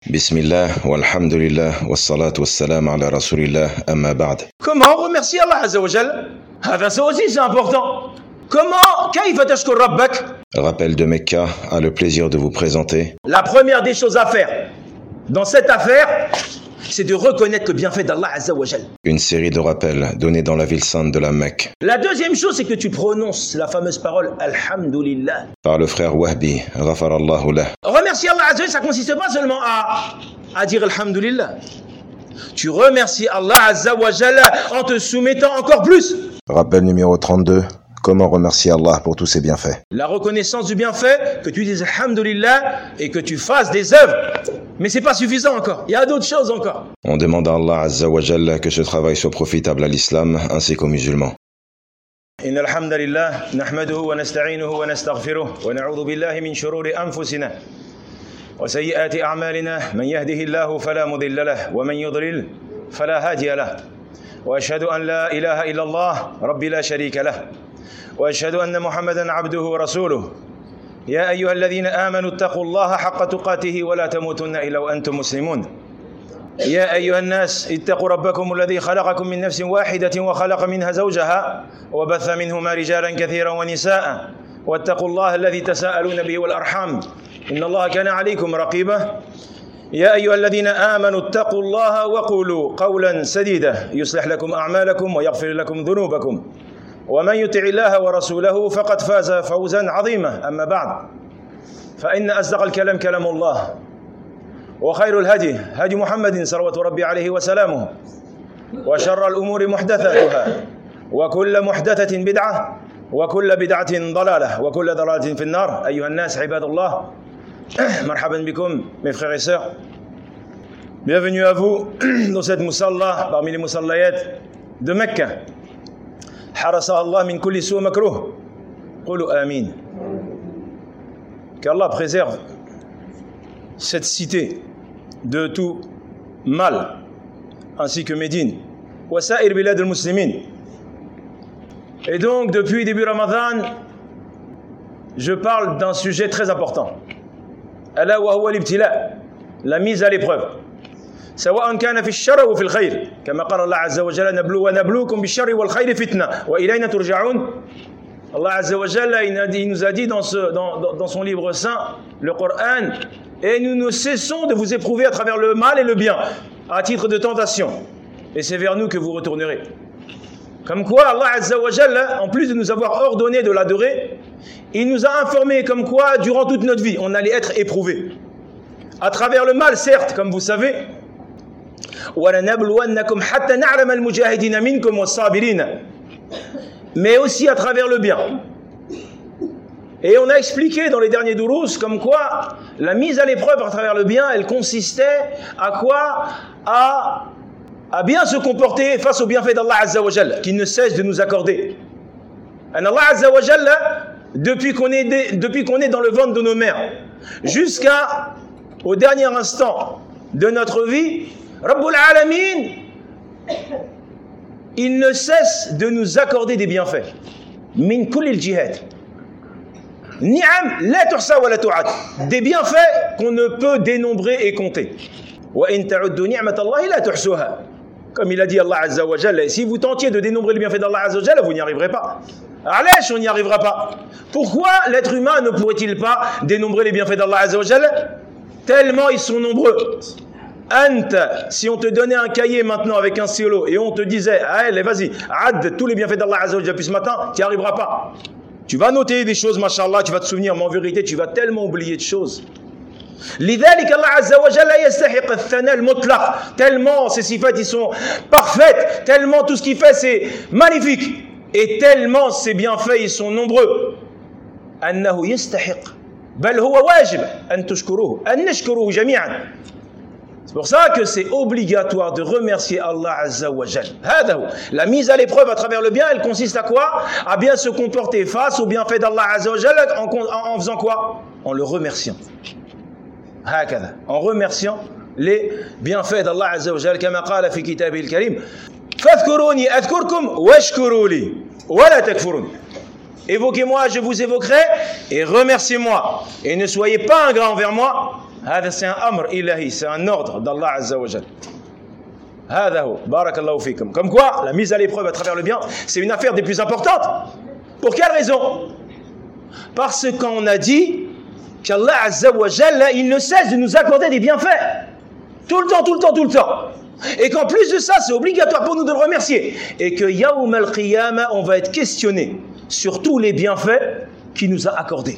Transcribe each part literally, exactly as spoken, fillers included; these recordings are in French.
Bismillah, walhamdulillah, wassalatu wassalam ala rasulillah, amma ba'd. Comment remercier Allah Azza wa Jal? Ah, ça aussi c'est important. Comment Kayfa tashkur rabbak? Rappel de Mecca a le plaisir de vous présenter La première des choses à faire dans cette affaire, c'est de reconnaître le bienfait d'Allah Azza wa Jal. une série de rappels donnés dans la ville sainte de la Mecque La deuxième chose, c'est que tu prononces la fameuse parole Alhamdulillah. par le frère Wahbi, ghafarallahu lah. Remercier Allah Azza wa Jal, ça consiste pas seulement à, à dire Alhamdulillah. Tu remercies Allah Azza wa Jal en te soumettant encore plus. Rappel numéro trente-deux, comment remercier Allah pour tous ses bienfaits. La reconnaissance du bienfait, que tu dises Alhamdulillah et que tu fasses des œuvres. Mais c'est pas suffisant encore, il y a d'autres choses encore. On demande à Allah Azza wa Jalla que ce travail soit profitable à l'islam ainsi qu'aux musulmans. إن الحمد لله نحمده ونستعينه ونستغفره ونعوذ بالله من شرور أنفسنا وسيئات أعمالنا من يهده الله فلا مضل له ومن يضلل فلا هادي له وأشهد أن لا إله إلا الله ربي لا شريك له وأشهد أن محمدا عبده ورسوله يا أيها الذين آمنوا اتقوا الله حق تقاته ولا تموتن إلا وأنتم مسلمون يا أيها الناس اتقوا ربكم الذي خلقكم من نفس واحدة وخلق منها زوجها وبث منهما رجالا كثيرا ونساء واتقوا الله الذي تساءلون به والأرحام إن الله كان عليكم رقيبا يا أيها الذين آمنوا اتقوا الله وقولوا قولا سديدا يصلح لكم أعمالكم ويغفر لكم ذنوبكم ومن يطع الله ورسوله فقد فاز فوزا عظيما أما بعد فإن أصدق الكلام كلام الله وخير الهدي هدي محمد صلوات ربي عليه وسلامه وشر الأمور محدثاتها وكل محدثة بدعة وكل بدعة ضلالة وكل ضلالة في النار أيها الناس عباد الله مرحبا بكم mes frères et sœurs. Bienvenue à vous dans cette musalla parmi les musallayat de Mecca. حرسها الله من كل سوء مكروه قولوا آمين. Qu'Allah préserve cette cité de tout mal ainsi que Médine وسائر بلاد المسلمين. Et donc depuis début Ramadan je parle d'un sujet très important ألا وهو الابتلاء, la mise à l'épreuve سواء كان في الشر وفي الخير كما قال الله عز وجل نبلو ونبلوكم بالشر والخير فتنة وإلينا ترجعون. Allah Azza wa Jalla il nous a dit dans, ce, dans, dans son livre saint, le Coran, et nous ne cessons de vous éprouver à travers le mal et le bien à titre de tentation et c'est vers nous que vous retournerez. Comme quoi Allah Azza wa Jalla, en plus de nous avoir ordonné de l'adorer, il nous a informé comme quoi durant toute notre vie on allait être éprouvé à travers le mal, certes, comme vous savez, وَلَنَبْلُوَنَّكُمْ حَتَّى نَعْلَمَ الْمُجَاهِدِينَ مِنْكُمْ وَالصَّابِرِينَ, mais aussi à travers le bien. Et on a expliqué dans les derniers dourous comme quoi la mise à l'épreuve à travers le bien, elle consistait à quoi? À, à bien se comporter face au bienfait d'Allah Azza wa Jalla, qui ne cesse de nous accorder. And Allah Azza wa Jalla, depuis qu'on est, depuis qu'on est dans le ventre de nos mères, jusqu'à au dernier instant de notre vie, Rabbul Alamin, il ne cesse de nous accorder des bienfaits. Min kulil jihad. Ni'am la tuhsa wa la tu'ad. Des bienfaits qu'on ne peut dénombrer et compter. Wa in ta'uddu ni'matallahi la tuhsuha. Comme il a dit Allah Azza wa Jalla, si vous tentiez de dénombrer les bienfaits d'Allah Azza wa Jalla, vous n'y arriverez pas. Alèche, on n'y arrivera pas. Pourquoi l'être humain ne pourrait-il pas dénombrer les bienfaits d'Allah Azza wa Jalla? Tellement ils sont nombreux. Anta, si on te donnait un cahier maintenant avec un stylo et on te disait, allez vas-y, ad tous les bienfaits d'Allah Azza wa Jalla depuis ce matin, tu n'y arriveras pas. Tu vas noter des choses, mashallah, tu vas te souvenir, mais en vérité, tu vas tellement oublier de choses. لذلك الله عز وجل يستحق الثناء المطلق, tellement ces sifat ils sont parfaites, tellement tout ce qu'il fait c'est magnifique et tellement ses bienfaits ils sont nombreux. أنه يستحق بل هو واجب أن تشكروه أن نشكروه جميعا. C'est pour ça que c'est obligatoire de remercier Allah Azza wa Jal. La mise à l'épreuve à travers le bien, elle consiste à quoi? À bien se comporter face au bienfait d'Allah Azza wa Jal en, en, en faisant quoi? En le remerciant. En remerciant les bienfaits d'Allah Azza wa Jal, comme قال في كتابه الكريم فاذكروني أذكركم واشكروا لي ولا تكفرون. Évoquez-moi, je vous évoquerai, et remerciez-moi. Et ne soyez pas ingrats envers moi, C'est un amr ilahi, c'est un ordre d'Allah Azza wa Jal. Barakallahu fikum. Comme quoi, la mise à l'épreuve à travers le bien, c'est une affaire des plus importantes. Pour quelle raison? Parce qu'on a dit qu'Allah Azza wa Jal, il ne cesse de nous accorder des bienfaits. Tout le temps, tout le temps, tout le temps. Et qu'en plus de ça, c'est obligatoire pour nous de le remercier. Et que Yawm al-Qiyamah, on va être questionné sur tous les bienfaits qu'il nous a accordés.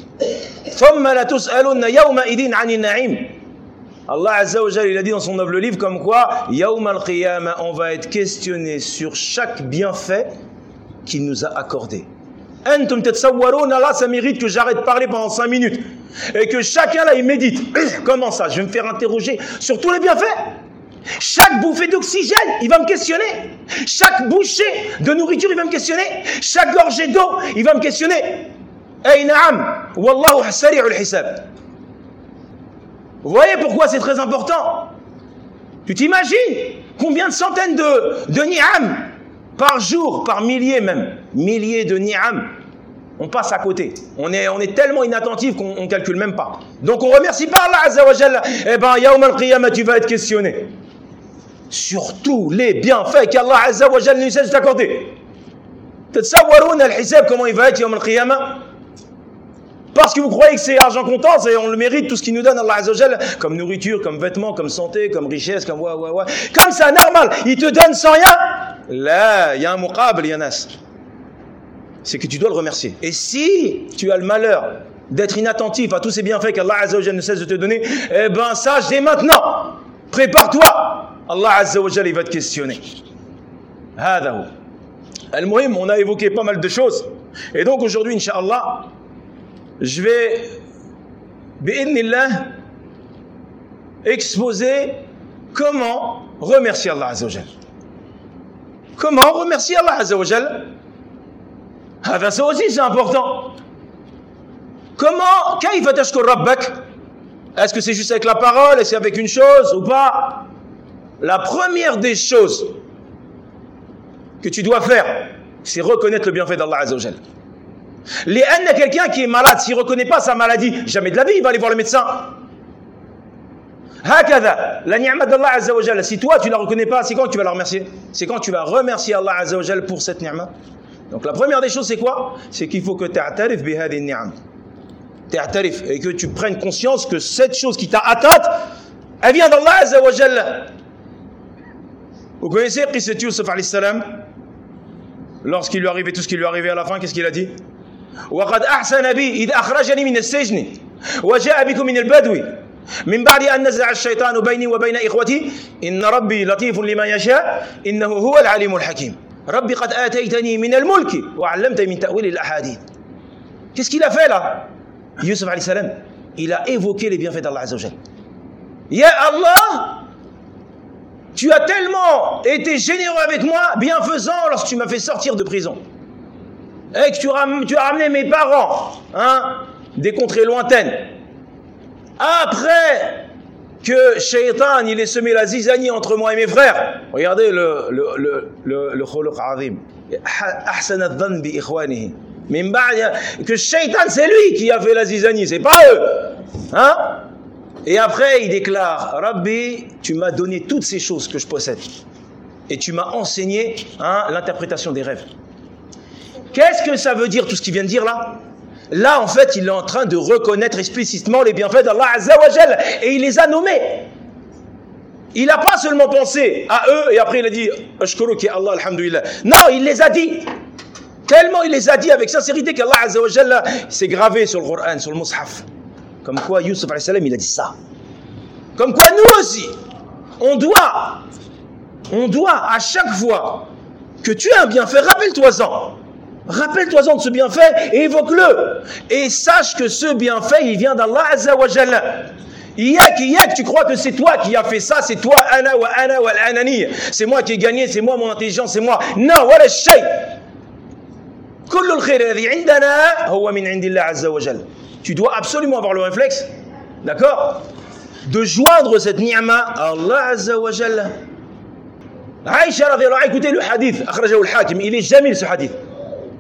Allah Azza wa Jalla, il a dit dans son noble livre comme quoi Yawm al-Qiyamah, on va être questionné sur chaque bienfait qu'il nous a accordé. Antum tatsawwaruna, là ça mérite que j'arrête de parler pendant cinq minutes et que chacun là il médite. Comment ça? Je vais me faire interroger sur tous les bienfaits. Chaque bouffée d'oxygène, il va me questionner. Chaque bouchée de nourriture, il va me questionner. Chaque gorgée d'eau, il va me questionner. Ay na'am, wallahu sari'ul hisab. Vous voyez pourquoi c'est très important? Tu t'imagines combien de centaines de, de ni'am par jour, par milliers même, milliers de ni'am, on passe à côté. On est, on est tellement inattentif qu'on ne calcule même pas. Donc on ne remercie pas Allah Azza wa Jalla. Eh bien, Yawm al-Qiyamah, tu vas être questionné sur tous les bienfaits qu'Allah Azza wa Jalla nous cesse d'accorder. Tatsawwaroun al-hisab, comment il va être Yawm al-Qiyamah? Parce que vous croyez que c'est argent comptant, et on le mérite, tout ce qu'il nous donne, Allah Azza wa Jalla, comme nourriture, comme vêtements, comme santé, comme richesse, comme ouais, ouais, ouais. Comme ça, normal, il te donne sans rien. Là, il y a un muqabl, yanas. C'est que tu dois le remercier. Et si tu as le malheur d'être inattentif à tous ces bienfaits qu'Allah Azza wa Jalla ne cesse de te donner, eh ben sache dès maintenant, prépare-toi. Allah Azza wa Jalla, il va te questionner. Hadahu. Al-Muhim, on a évoqué pas mal de choses. Et donc aujourd'hui, Inch'Allah, je vais, bi'idhnillah, exposer comment remercier Allah Azza wa Jalla. Comment remercier Allah Azza wa Jalla? Ah ben ça aussi c'est important. Comment? Kayfa tashkur rabbak? Est-ce que c'est juste avec la parole? Est-ce que c'est avec une chose ou pas? La première des choses que tu dois faire, c'est reconnaître le bienfait d'Allah Azza wa Jalla. Les haines de quelqu'un qui est malade, s'il ne reconnaît pas sa maladie, jamais de la vie, il va aller voir le médecin. Hakada, la ni'ma d'Allah Azza wa Jalla, si toi tu ne la reconnais pas, c'est quand tu vas la remercier? C'est quand tu vas remercier Allah Azza wa Jalla pour cette ni'ma. Donc la première des choses c'est quoi? C'est qu'il faut que tu a'tarif bi hadhihi ni'am. T'a'tarif et que tu prennes conscience que cette chose qui t'a atteinte, elle vient d'Allah Azza wa Jalla. Vous connaissez Qissat Yusuf alayhi salam? Lorsqu'il lui arrivait tout ce qui lui arrivait à la fin, qu'est-ce qu'il a dit? وقد أحسن بي إذ أخرجني من السجن وجاء بكم من البدو من بعد أن نزع الشيطان بيني وبين إخوتي إن ربي لطيف لما يشاء إنه هو العليم الحكيم ربي قد آتيتني من الملك وعلمتني من تأويل الأحاديث. Qu'est-ce qu'il a fait là? Yusuf alayhi salam, il a évoqué les bienfaits d'Allah Azza wa Jalla. Ya Allah, tu as tellement été généreux avec moi, bienfaisant lorsque tu m'as fait sortir de prison. Et que tu, ram, tu as ramené mes parents, hein, des contrées lointaines. Après que Shaitan, il ait semé la zizanie entre moi et mes frères. Regardez le le le le le khuluq azim. Ahsan adh-dhann bi ikhwanihi. Min ba'd que Shaitan, c'est lui qui a fait la zizanie, c'est pas eux. Hein? Et après, il déclare, Rabbi, tu m'as donné toutes ces choses que je possède. Et tu m'as enseigné, hein, l'interprétation des rêves. Qu'est-ce que ça veut dire tout ce qu'il vient de dire là? Là, en fait, il est en train de reconnaître explicitement les bienfaits d'Allah Azza wa Jalla et il les a nommés. Il n'a pas seulement pensé à eux et après il a dit Ashkuruki Allah, alhamdulillah. Non, il les a dit. Tellement il les a dit avec sincérité qu'Allah Azza wa Jalla s'est gravé sur le Coran, sur le Mus'haf. Comme quoi Yusuf alayhi salam, il a dit ça. Comme quoi nous aussi, on doit, on doit à chaque fois que tu as un bienfait, rappelle-toi-en. Rappelle-toi-en de ce bienfait et évoque-le. Et sache que ce bienfait, il vient d'Allah Azza wa Jalla. Yak, yak, tu crois que c'est toi qui as fait ça, c'est toi, ana wa ana wa al-anani. C'est moi qui ai gagné, c'est moi mon intelligence, c'est moi. Non, wala shay. Kullu al-khayr alladhi indana huwa min indillah Azza wa Jalla. Tu dois absolument avoir le réflexe, d'accord, de joindre cette ni'ma à Allah Azza wa Jalla. Aïcha radhiyallahu anha, écoutez le hadith, akhrajahu al-Hakim, il est jamil ce hadith.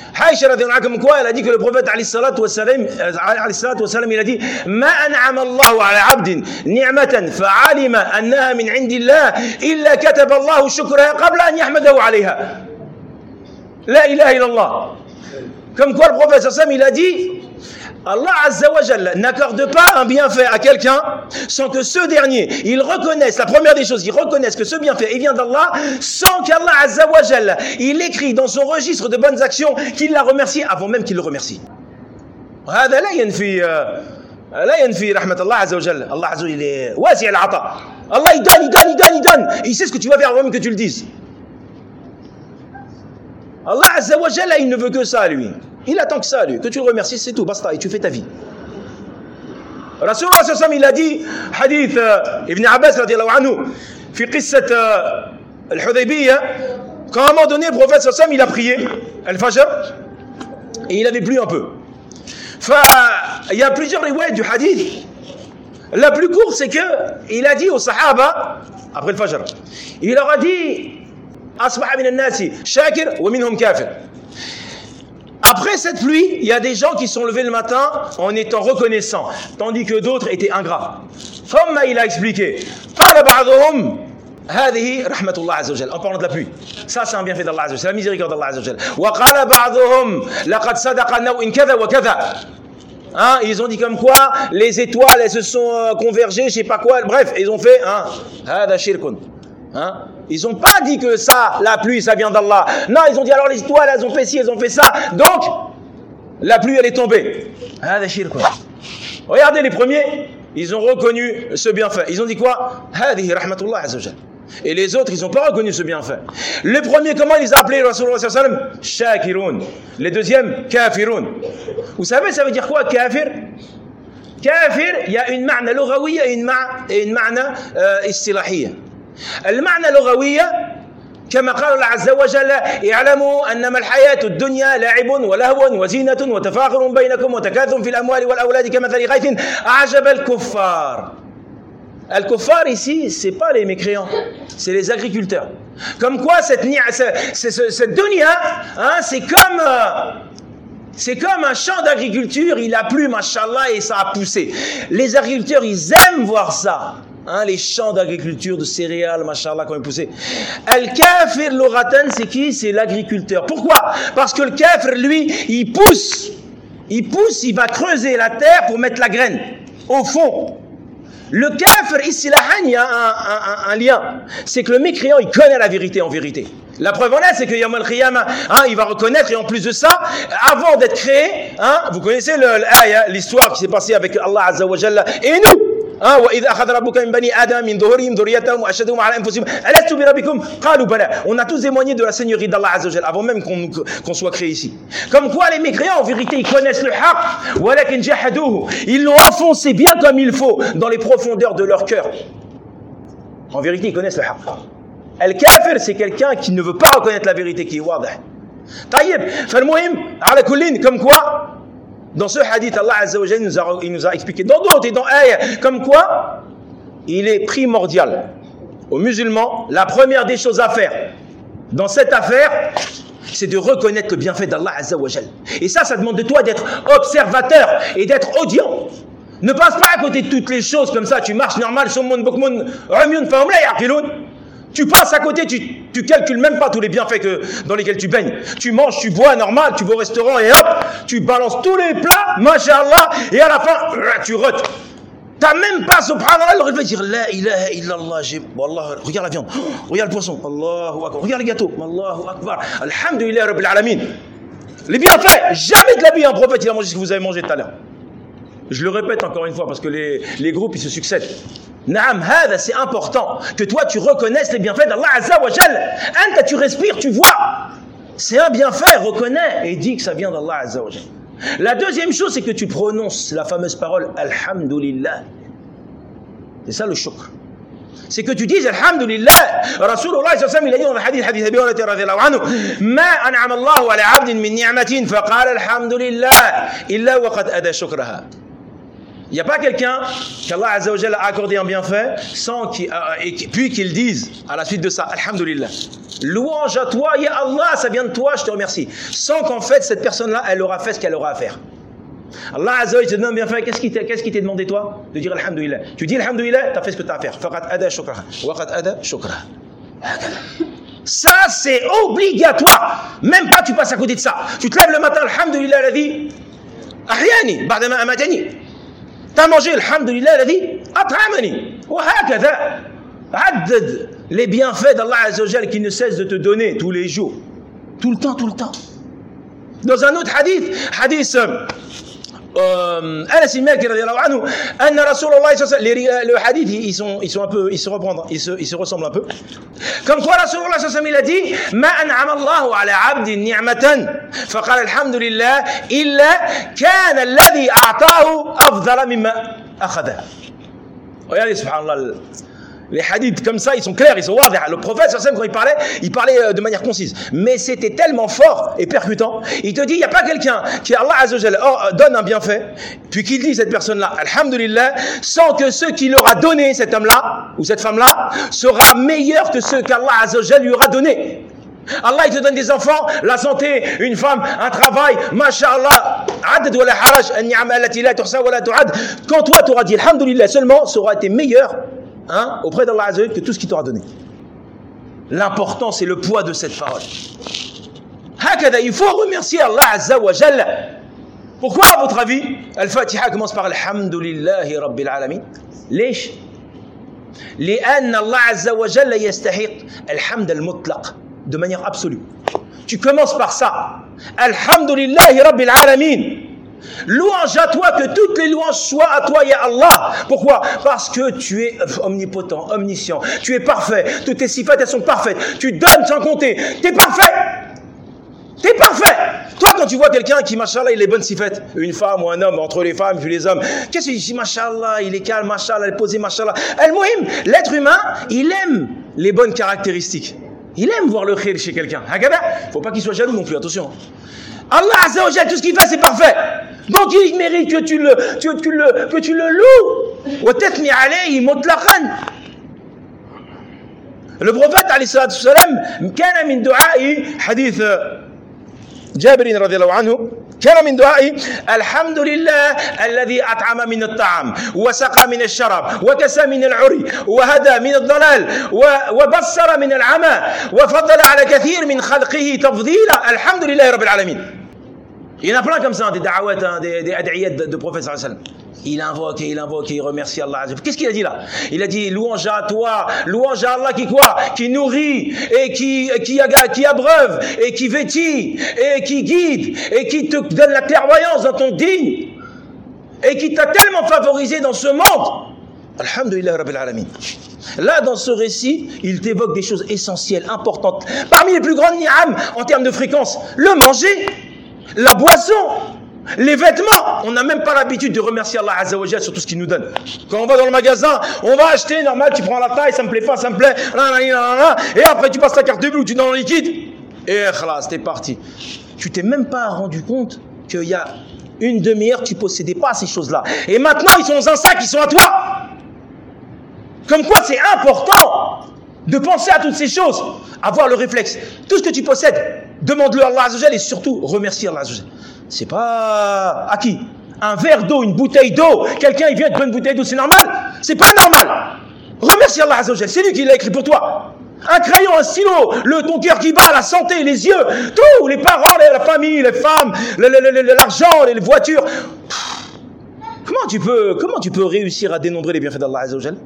Aïcha radhiyallahu anha, comme quoi elle a dit que le prophète alayhi salatu wassalam, alayhi salatu wassalam, il a dit ma an'ama Allahu ala 'abdin ni'matan fa'alima annaha min 'indillah illa kataba Allahu shukraha qabla an yahmadahu 'alayha. La ilaha illallah. Comme quoi le prophète sallallahu alayhi wa sallam, il a dit Allah Azza wa Jalla n'accorde pas un bienfait à quelqu'un sans que ce dernier, il reconnaisse, la première des choses, il reconnaisse que ce bienfait, il vient d'Allah, sans qu'Allah Azza wa Jalla, il écrit dans son registre de bonnes actions qu'il l'a remercié avant même qu'il le remercie. هذا لا ينفي لا ينفي رحمة الله عز وجل. Allah Azza wa Jalla est wasi' al-'ata. Allah il donne, il donne, il donne, il donne. Il sait ce que tu vas faire avant même que tu le dises. Allah Azza wa Jalla, il ne veut que ça lui. Il attend que ça, lui, que tu le remercies, c'est tout, basta, et tu fais ta vie. Rasulullah sallallahu alayhi wa sallam, il a dit, hadith euh, Ibn Abbas radiallahu anhu, fi qissat euh, al-Hudaybiyya, quand à un moment donné, le prophète sallallahu alayhi wa sallam, il a prié, al-Fajr, et il avait plu un peu. Fa, il y a plusieurs riwayats du hadith. La plus courte, c'est que il a dit aux Sahaba, après le Fajr, il leur a dit, asbaha min al-nasi shakir wa minhum kafir. Après cette pluie, il y a des gens qui sont levés le matin en étant reconnaissants, tandis que d'autres étaient ingrats. Comme il a expliqué, en parlant de la pluie. Ça, c'est un bienfait d'Allah Azza wa Jalla, c'est la miséricorde d'Allah Azza wa Jalla. Hein, ils ont dit comme quoi les étoiles, elles se sont convergées, je sais pas quoi, bref, ils ont fait hein, Hein? Ils n'ont pas dit que ça, la pluie, ça vient d'Allah. Non, ils ont dit alors les étoiles, elles ont fait ci, elles ont fait ça. Donc, la pluie, elle est tombée. Regardez les premiers, ils ont reconnu ce bienfait. Ils ont dit quoi? Et les autres, ils n'ont pas reconnu ce bienfait. Les premiers, comment ils ont appelé Rasulullah sallallahu alayhi wa sallam? Shakiroun. Les deuxièmes, kafiroun. Vous savez, ça veut dire quoi, kafir? Kafir, il y a une ma'na lughawiya et une ma'na euh, istilahiyya. المعنى لغوية كما قال الله عز وجل اعلموا أنما الحياة الدنيا لعب ولهو وزينة وتفاخر بينكم وتكاثر في الأموال والأولاد كمثل غيث أعجب الكفار. الكفار ici, c'est pas les mécréants, c'est les agriculteurs. Comme quoi cette cette dunya, hein, c'est comme c'est comme un champ d'agriculture, il a plu, machallah, et ça a poussé. Les agriculteurs, ils aiment voir ça. Hein, les champs d'agriculture, de céréales, machallah, quand ils poussaient. Al-Kafir, l'oratan, c'est qui? C'est l'agriculteur. Pourquoi? Parce que le Kafir, lui, il pousse. Il pousse, il va creuser la terre pour mettre la graine. Au fond. Le Kafir, ici, il y a un, un, un, un lien. C'est que le mécréant, il connaît la vérité en vérité. La preuve en est, c'est que Yawm al-Qiyamah, hein, il va reconnaître, et en plus de ça, avant d'être créé, hein, vous connaissez l'histoire qui s'est passée avec Allah Azza wa Jalla et nous. Hein, on a tous témoigné de la seigneurie d'Allah Azza wa Jalla avant même qu'on qu'on soit créé ici. Comme quoi les mécréants en vérité ils connaissent le haqq, ils l'ont enfoncé bien comme il faut dans les profondeurs de leur cœur. En vérité ils connaissent le haqq. Al-Kafir c'est quelqu'un qui ne veut pas reconnaître la vérité qui est wadah. Taïb, falmuhim, ala kullin, comme quoi dans ce hadith, Allah Azza wa Jalla nous a, il nous a expliqué dans d'autres et dans ayah, comme quoi il est primordial aux musulmans, la première des choses à faire dans cette affaire, c'est de reconnaître le bienfait d'Allah Azza wa Jalla. Et ça, ça demande de toi d'être observateur et d'être audient. Ne passe pas à côté de toutes les choses comme ça, tu marches normal, tu passes à côté, tu, tu calcules même pas tous les bienfaits que, dans lesquels tu baignes. Tu manges, tu bois normal, tu vas au restaurant et hop, tu balances tous les plats, mashallah, et à la fin, tu rotes. T'as même pas, subhanallah, le réveil dire la ilaha illallah, j'ai, wallah, regarde la viande, regarde le poisson, Allahu akbar, regarde le gâteau, Allahu akbar, alhamdulillah rabbil alamin. Les bienfaits, jamais de la vie un prophète il a mangé ce que vous avez mangé tout à l'heure. Je le répète encore une fois parce que les, les groupes ils se succèdent. Naam, hada, c'est important que toi tu reconnaisses les bienfaits d'Allah Azza wa Jalla. Anta, tu respires, tu vois. C'est un bienfait, reconnais et dis que ça vient d'Allah Azza wa Jalla. La deuxième chose, c'est que tu prononces la fameuse parole Alhamdulillah. C'est ça le shukr. C'est que tu dises Alhamdulillah. Rasulullah sallallahu alayhi wa sallam, il a dit dans le hadith, hadith Abi Hurayrata radhiyallahu anhu, Ma an'ama Allahu ala abdin min ni'matin, faqala Alhamdulillah, illa wa qad ada shukraha. Il n'y a pas quelqu'un qu'Allah Azza wa Jalla a accordé un bienfait sans qu'il, euh, et puis qu'il dise à la suite de ça, Alhamdulillah. Louange à toi, ya Allah, ça vient de toi, je te remercie. Sans qu'en fait, cette personne-là, elle aura fait ce qu'elle aura à faire. Allah Azza wa Jalla te donne un bienfait, qu'est-ce qui qu'est-ce qui t'est demandé toi? De dire Alhamdulillah. Tu dis Alhamdulillah, tu as fait ce que tu as à faire. Faqat ada shukraha. Waqat ada shukraha. Ça, c'est obligatoire. Même pas tu passes à côté de ça. Tu te lèves le matin, Alhamdulillah, la vie. Ahyani, ba'dama amatani. T'as mangé, Alhamdulillah, الذي أطعمني. وهكذا عدد les bienfaits d'Allah Azza wa Jalla qui ne cesse de te donner tous les jours. Tout le temps, tout le temps. Dans un autre hadith, hadith euh, Anas ibn Malik radiyallahu anhu, anna Rasulullah sallallahu alayhi wa sallam, le hadith, ils sont, ils sont un peu, ils se reprennent, ils se, ils se ressemblent un peu. Comme quoi Rasulullah sallallahu alayhi wa sallam, il a dit, ma an'ama Allahu ala abdin ni'matan, faqala alhamdulillah, illa kana alladhi a'tahu afdala mimma akhadha. Regardez, subhanallah, les hadiths comme ça, ils sont clairs, ils sont wadiha. Le prophète, quand il parlait, il parlait de manière concise. Mais c'était tellement fort et percutant. Il te dit, il n'y a pas quelqu'un qui, Allah Azza wa Jalla, donne un bienfait, puis qu'il dit cette personne-là, Alhamdulillah, sans que ce qu'il aura donné, cet homme-là, ou cette femme-là, sera meilleur que ce qu'Allah Azza wa Jalla lui aura donné. Allah, il te donne des enfants, la santé, une femme, un travail, masha'Allah, adad wa la haraj, an-ni'ama allati la tuhsa wa la tu'ad. Quand toi, tu auras dit Alhamdulillah seulement, ça aura été meilleur, hein, auprès d'Allah Azza wa Jalla que tout ce qu'il t'aura donné. L'important, c'est le poids de cette parole. Hakada, il faut remercier Allah Azza wa Jalla. Pourquoi, à votre avis, Al-Fatiha commence par Alhamdulillahi Rabbil Alamin? ليش؟ لأن الله عز وجل يستحق الحمد المطلق de manière absolue. Tu commences par ça. Alhamdulillahi Rabbil Alamin. Louange à toi, que toutes les louanges soient à toi, ya Allah. Pourquoi? Parce que tu es omnipotent, omniscient. Tu es parfait. Toutes tes sifat, elles sont parfaites. Tu donnes sans compter. Tu es parfait. Tu es parfait. Toi, quand tu vois quelqu'un qui, machallah, il est bonne sifat, une femme ou un homme, entre les femmes et les hommes, qu'est-ce que tu dis? Machallah, il est calme, machallah, il est posé, machallah. Al-Muhim, l'être humain, il aime les bonnes caractéristiques. Il aime voir le khir chez quelqu'un. Il ne faut pas qu'il soit jaloux non plus, attention. Allah Azza wa Jalla, tout ce qu'il fait, c'est parfait. Donc il mérite que tu le, que tu le, que tu le loues. وَتَثْنِي عَلَيْهِ مُطْلَقًا. Le prophète, alayhi salatu wassalam, كان من دعائه حديث جابر رضي الله عنه كان من دعائي الحمد لله الذي أطعم من الطعام وسقى من الشراب وكسى من العري وهدى من الضلال وبصر من العمى وفضل على كثير من خلقه تفضيلا الحمد لله رب العالمين. Il y en a plein comme ça, des da'awat, hein, des, des ad'iyat de, de prophète sallallahu alayhi wa sallam. Il invoque et il invoque et il remercie Allah. Qu'est-ce qu'il a dit là? Il a dit louange à toi, louange à Allah qui quoi? Qui nourrit et qui, qui, qui abreuve et qui vêtit et qui guide et qui te donne la clairvoyance dans ton digne et qui t'a tellement favorisé dans ce monde. Alhamdulillah Rabbil Alamin. Là, dans ce récit, il t'évoque des choses essentielles, importantes. Parmi les plus grandes ni'am en termes de fréquence, le manger, la boisson, les vêtements. On n'a même pas l'habitude de remercier Allah Azza wa Jalla sur tout ce qu'il nous donne. Quand on va dans le magasin, on va acheter, normal, tu prends la taille, ça me plaît pas, ça me plaît, et après tu passes ta carte de bleue, tu donnes en liquide, et khalas, t'es parti. Tu t'es même pas rendu compte qu'il y a une demi-heure, tu possédais pas ces choses-là. Et maintenant, ils sont dans un sac, ils sont à toi. Comme quoi, c'est important de penser à toutes ces choses, avoir le réflexe. Tout ce que tu possèdes, demande-le à Allah Azza wa Jalla et surtout, remercie Allah Azza wa Jalla. C'est pas à qui? Un verre d'eau, une bouteille d'eau. Quelqu'un, il vient te prendre une bouteille d'eau, c'est normal? C'est pas normal. Remercie Allah Azza wa Jalla. C'est lui qui l'a écrit pour toi. Un crayon, un stylo, le, ton cœur qui bat, la santé, les yeux, tout, les parents, la famille, les femmes, l'argent, les voitures. Comment tu peux, comment tu peux réussir à dénombrer les bienfaits d'Allah Azza wa Jalla?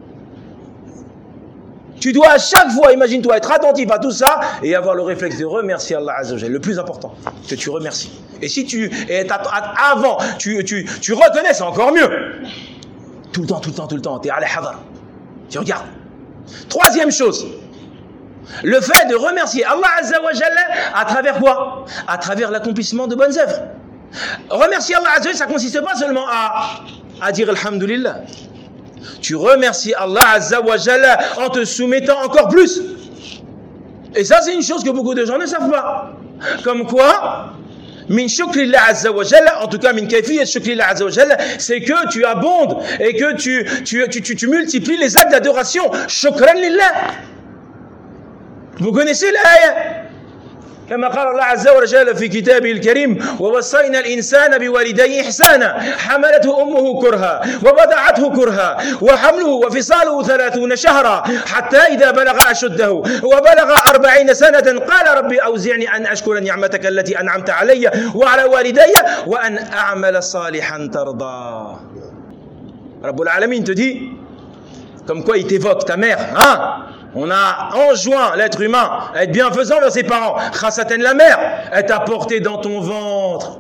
Tu dois à chaque fois, imagine-toi, être attentif à tout ça et avoir le réflexe de remercier Allah Azza wa Jalla. Le plus important, que tu remercies. Et si tu es avant, tu, tu, tu reconnais, c'est encore mieux. Tout le temps, tout le temps, tout le temps. Tu es à la hadar. Tu regardes. Troisième chose, le fait de remercier Allah Azza wa Jalla à travers quoi? À travers l'accomplissement de bonnes œuvres. Remercier Allah Azza wa Jalla, ça consiste pas seulement à, à dire Alhamdulillah. Tu remercies Allah Azza wa Jalla en te soumettant encore plus. Et ça, c'est une chose que beaucoup de gens ne savent pas. Comme quoi, Min shukrillah azza wa jalla, en tout cas min kayfiyat shukrillah azza wa jalla, c'est que tu abondes et que tu, tu, tu, tu, tu multiplies les actes d'adoration. Shukran lillah. Vous connaissez l'ayah? كما قال الله عز وجل في كتابه الكريم ووصينا الإنسان بوالديه إحسانا حملته أمه كرها ووضعته كرها وحمله وفصاله ثلاثون شهرا حتى إذا بلغ أشده وبلغ أربعين سنة قال ربي أوزعني أن أشكر نعمتك التي أنعمت علي وعلى والدي وأن أعمل صالحا ترضى. رب العالمين te dit comme quoi il t'évoque ta mère, hein? On a enjoint l'être humain à être bienfaisant vers ses parents. Khassatan la mère, elle t'a porté dans ton ventre.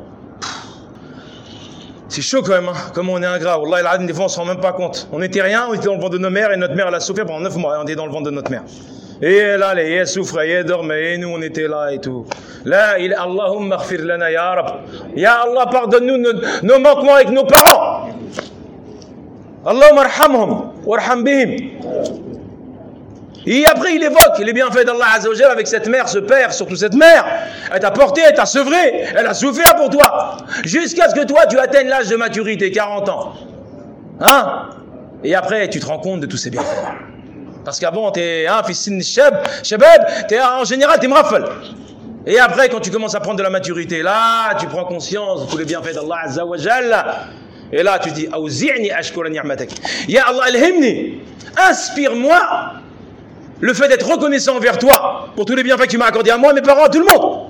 C'est chaud quand même, hein, comme on est ingrat. Wallah, des fois on ne se rend même pas compte. On n'était rien, on était dans le ventre de nos mères et notre mère elle a souffert pendant neuf mois. On était dans le ventre de notre mère. Et elle allait, et elle souffrait, et elle dormait, et nous on était là et tout. Là, il Allahumma khfir lana ya Rab. Ya Allah, pardonne-nous nos, nos manquements avec nos parents. Allahumma arhamhum, warham bihim. Et après, il évoque les bienfaits d'Allah Azza wa Jalla avec cette mère, ce père, surtout cette mère. Elle t'a porté, elle t'a sevré, elle a souffert pour toi. Jusqu'à ce que toi, tu atteignes l'âge de maturité, quarante ans. Hein? Et après, tu te rends compte de tous ces bienfaits. Parce qu'avant, t'es, hein, fissin shab, shabab, t'es, en général, t'es mrafal. Et après, quand tu commences à prendre de la maturité, là, tu prends conscience de tous les bienfaits d'Allah Azza wa Jalla. Et là, tu dis, Awzi'ni ashkura ni'matak. Ya Allah, alhimni, inspire-moi le fait d'être reconnaissant envers toi pour tous les bienfaits que tu m'as accordés à moi, mes parents, à tout le monde.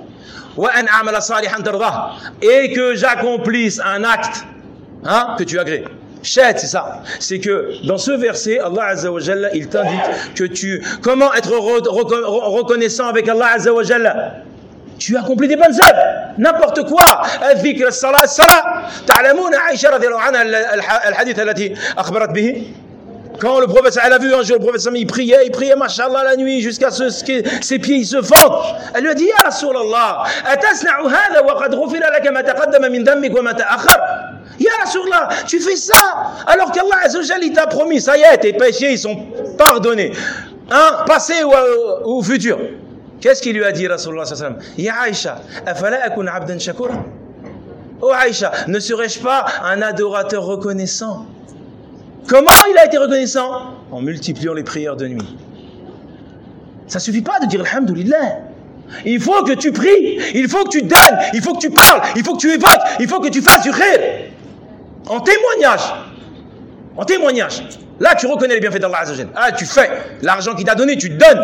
Et que j'accomplisse un acte, hein, que tu agrées. Shahid, c'est ça. C'est que dans ce verset, Allah Azza wa Jalla, il t'indique que tu, comment être re, re, reconnaissant avec Allah Azza wa Jalla. Tu accomplis des bonnes œuvres, n'importe quoi. الذكر الصلاة الصلاة تعلمون عائشة رضي الله عنها الحديث التي أخبرت به. Quand le prophète, elle a vu un jour, le prophète, il priait, il priait, mashallah, la nuit, jusqu'à ce que ses pieds ils se fendent. Elle lui a dit, Ya Rasulallah, atasna'u hadha wa qad ghufira laka ma taqaddama min dhanbik wa ma ta'akhkhar. Ya Rasulallah, tu fais ça, alors qu'Allah Azza wa Jalla, il t'a promis, ça y est, tes péchés, ils sont pardonnés. Hein, passé ou, ou futur. Qu'est-ce qu'il lui a dit, Rasulallah sallallahu alayhi wa sallam? Ya Aïcha, afala akun abdan shakura. Oh Aïcha, ne serais-je pas un adorateur reconnaissant? Comment il a été reconnaissant? En multipliant les prières de nuit. Ça suffit pas de dire Alhamdulillah. Il faut que tu pries, il faut que tu donnes, il faut que tu parles, il faut que tu évoques, il faut que tu fasses du khir. En témoignage. En témoignage. Là, tu reconnais les bienfaits d'Allah Azza wa Jalla. Ah, tu fais. L'argent qu'il t'a donné, tu donnes.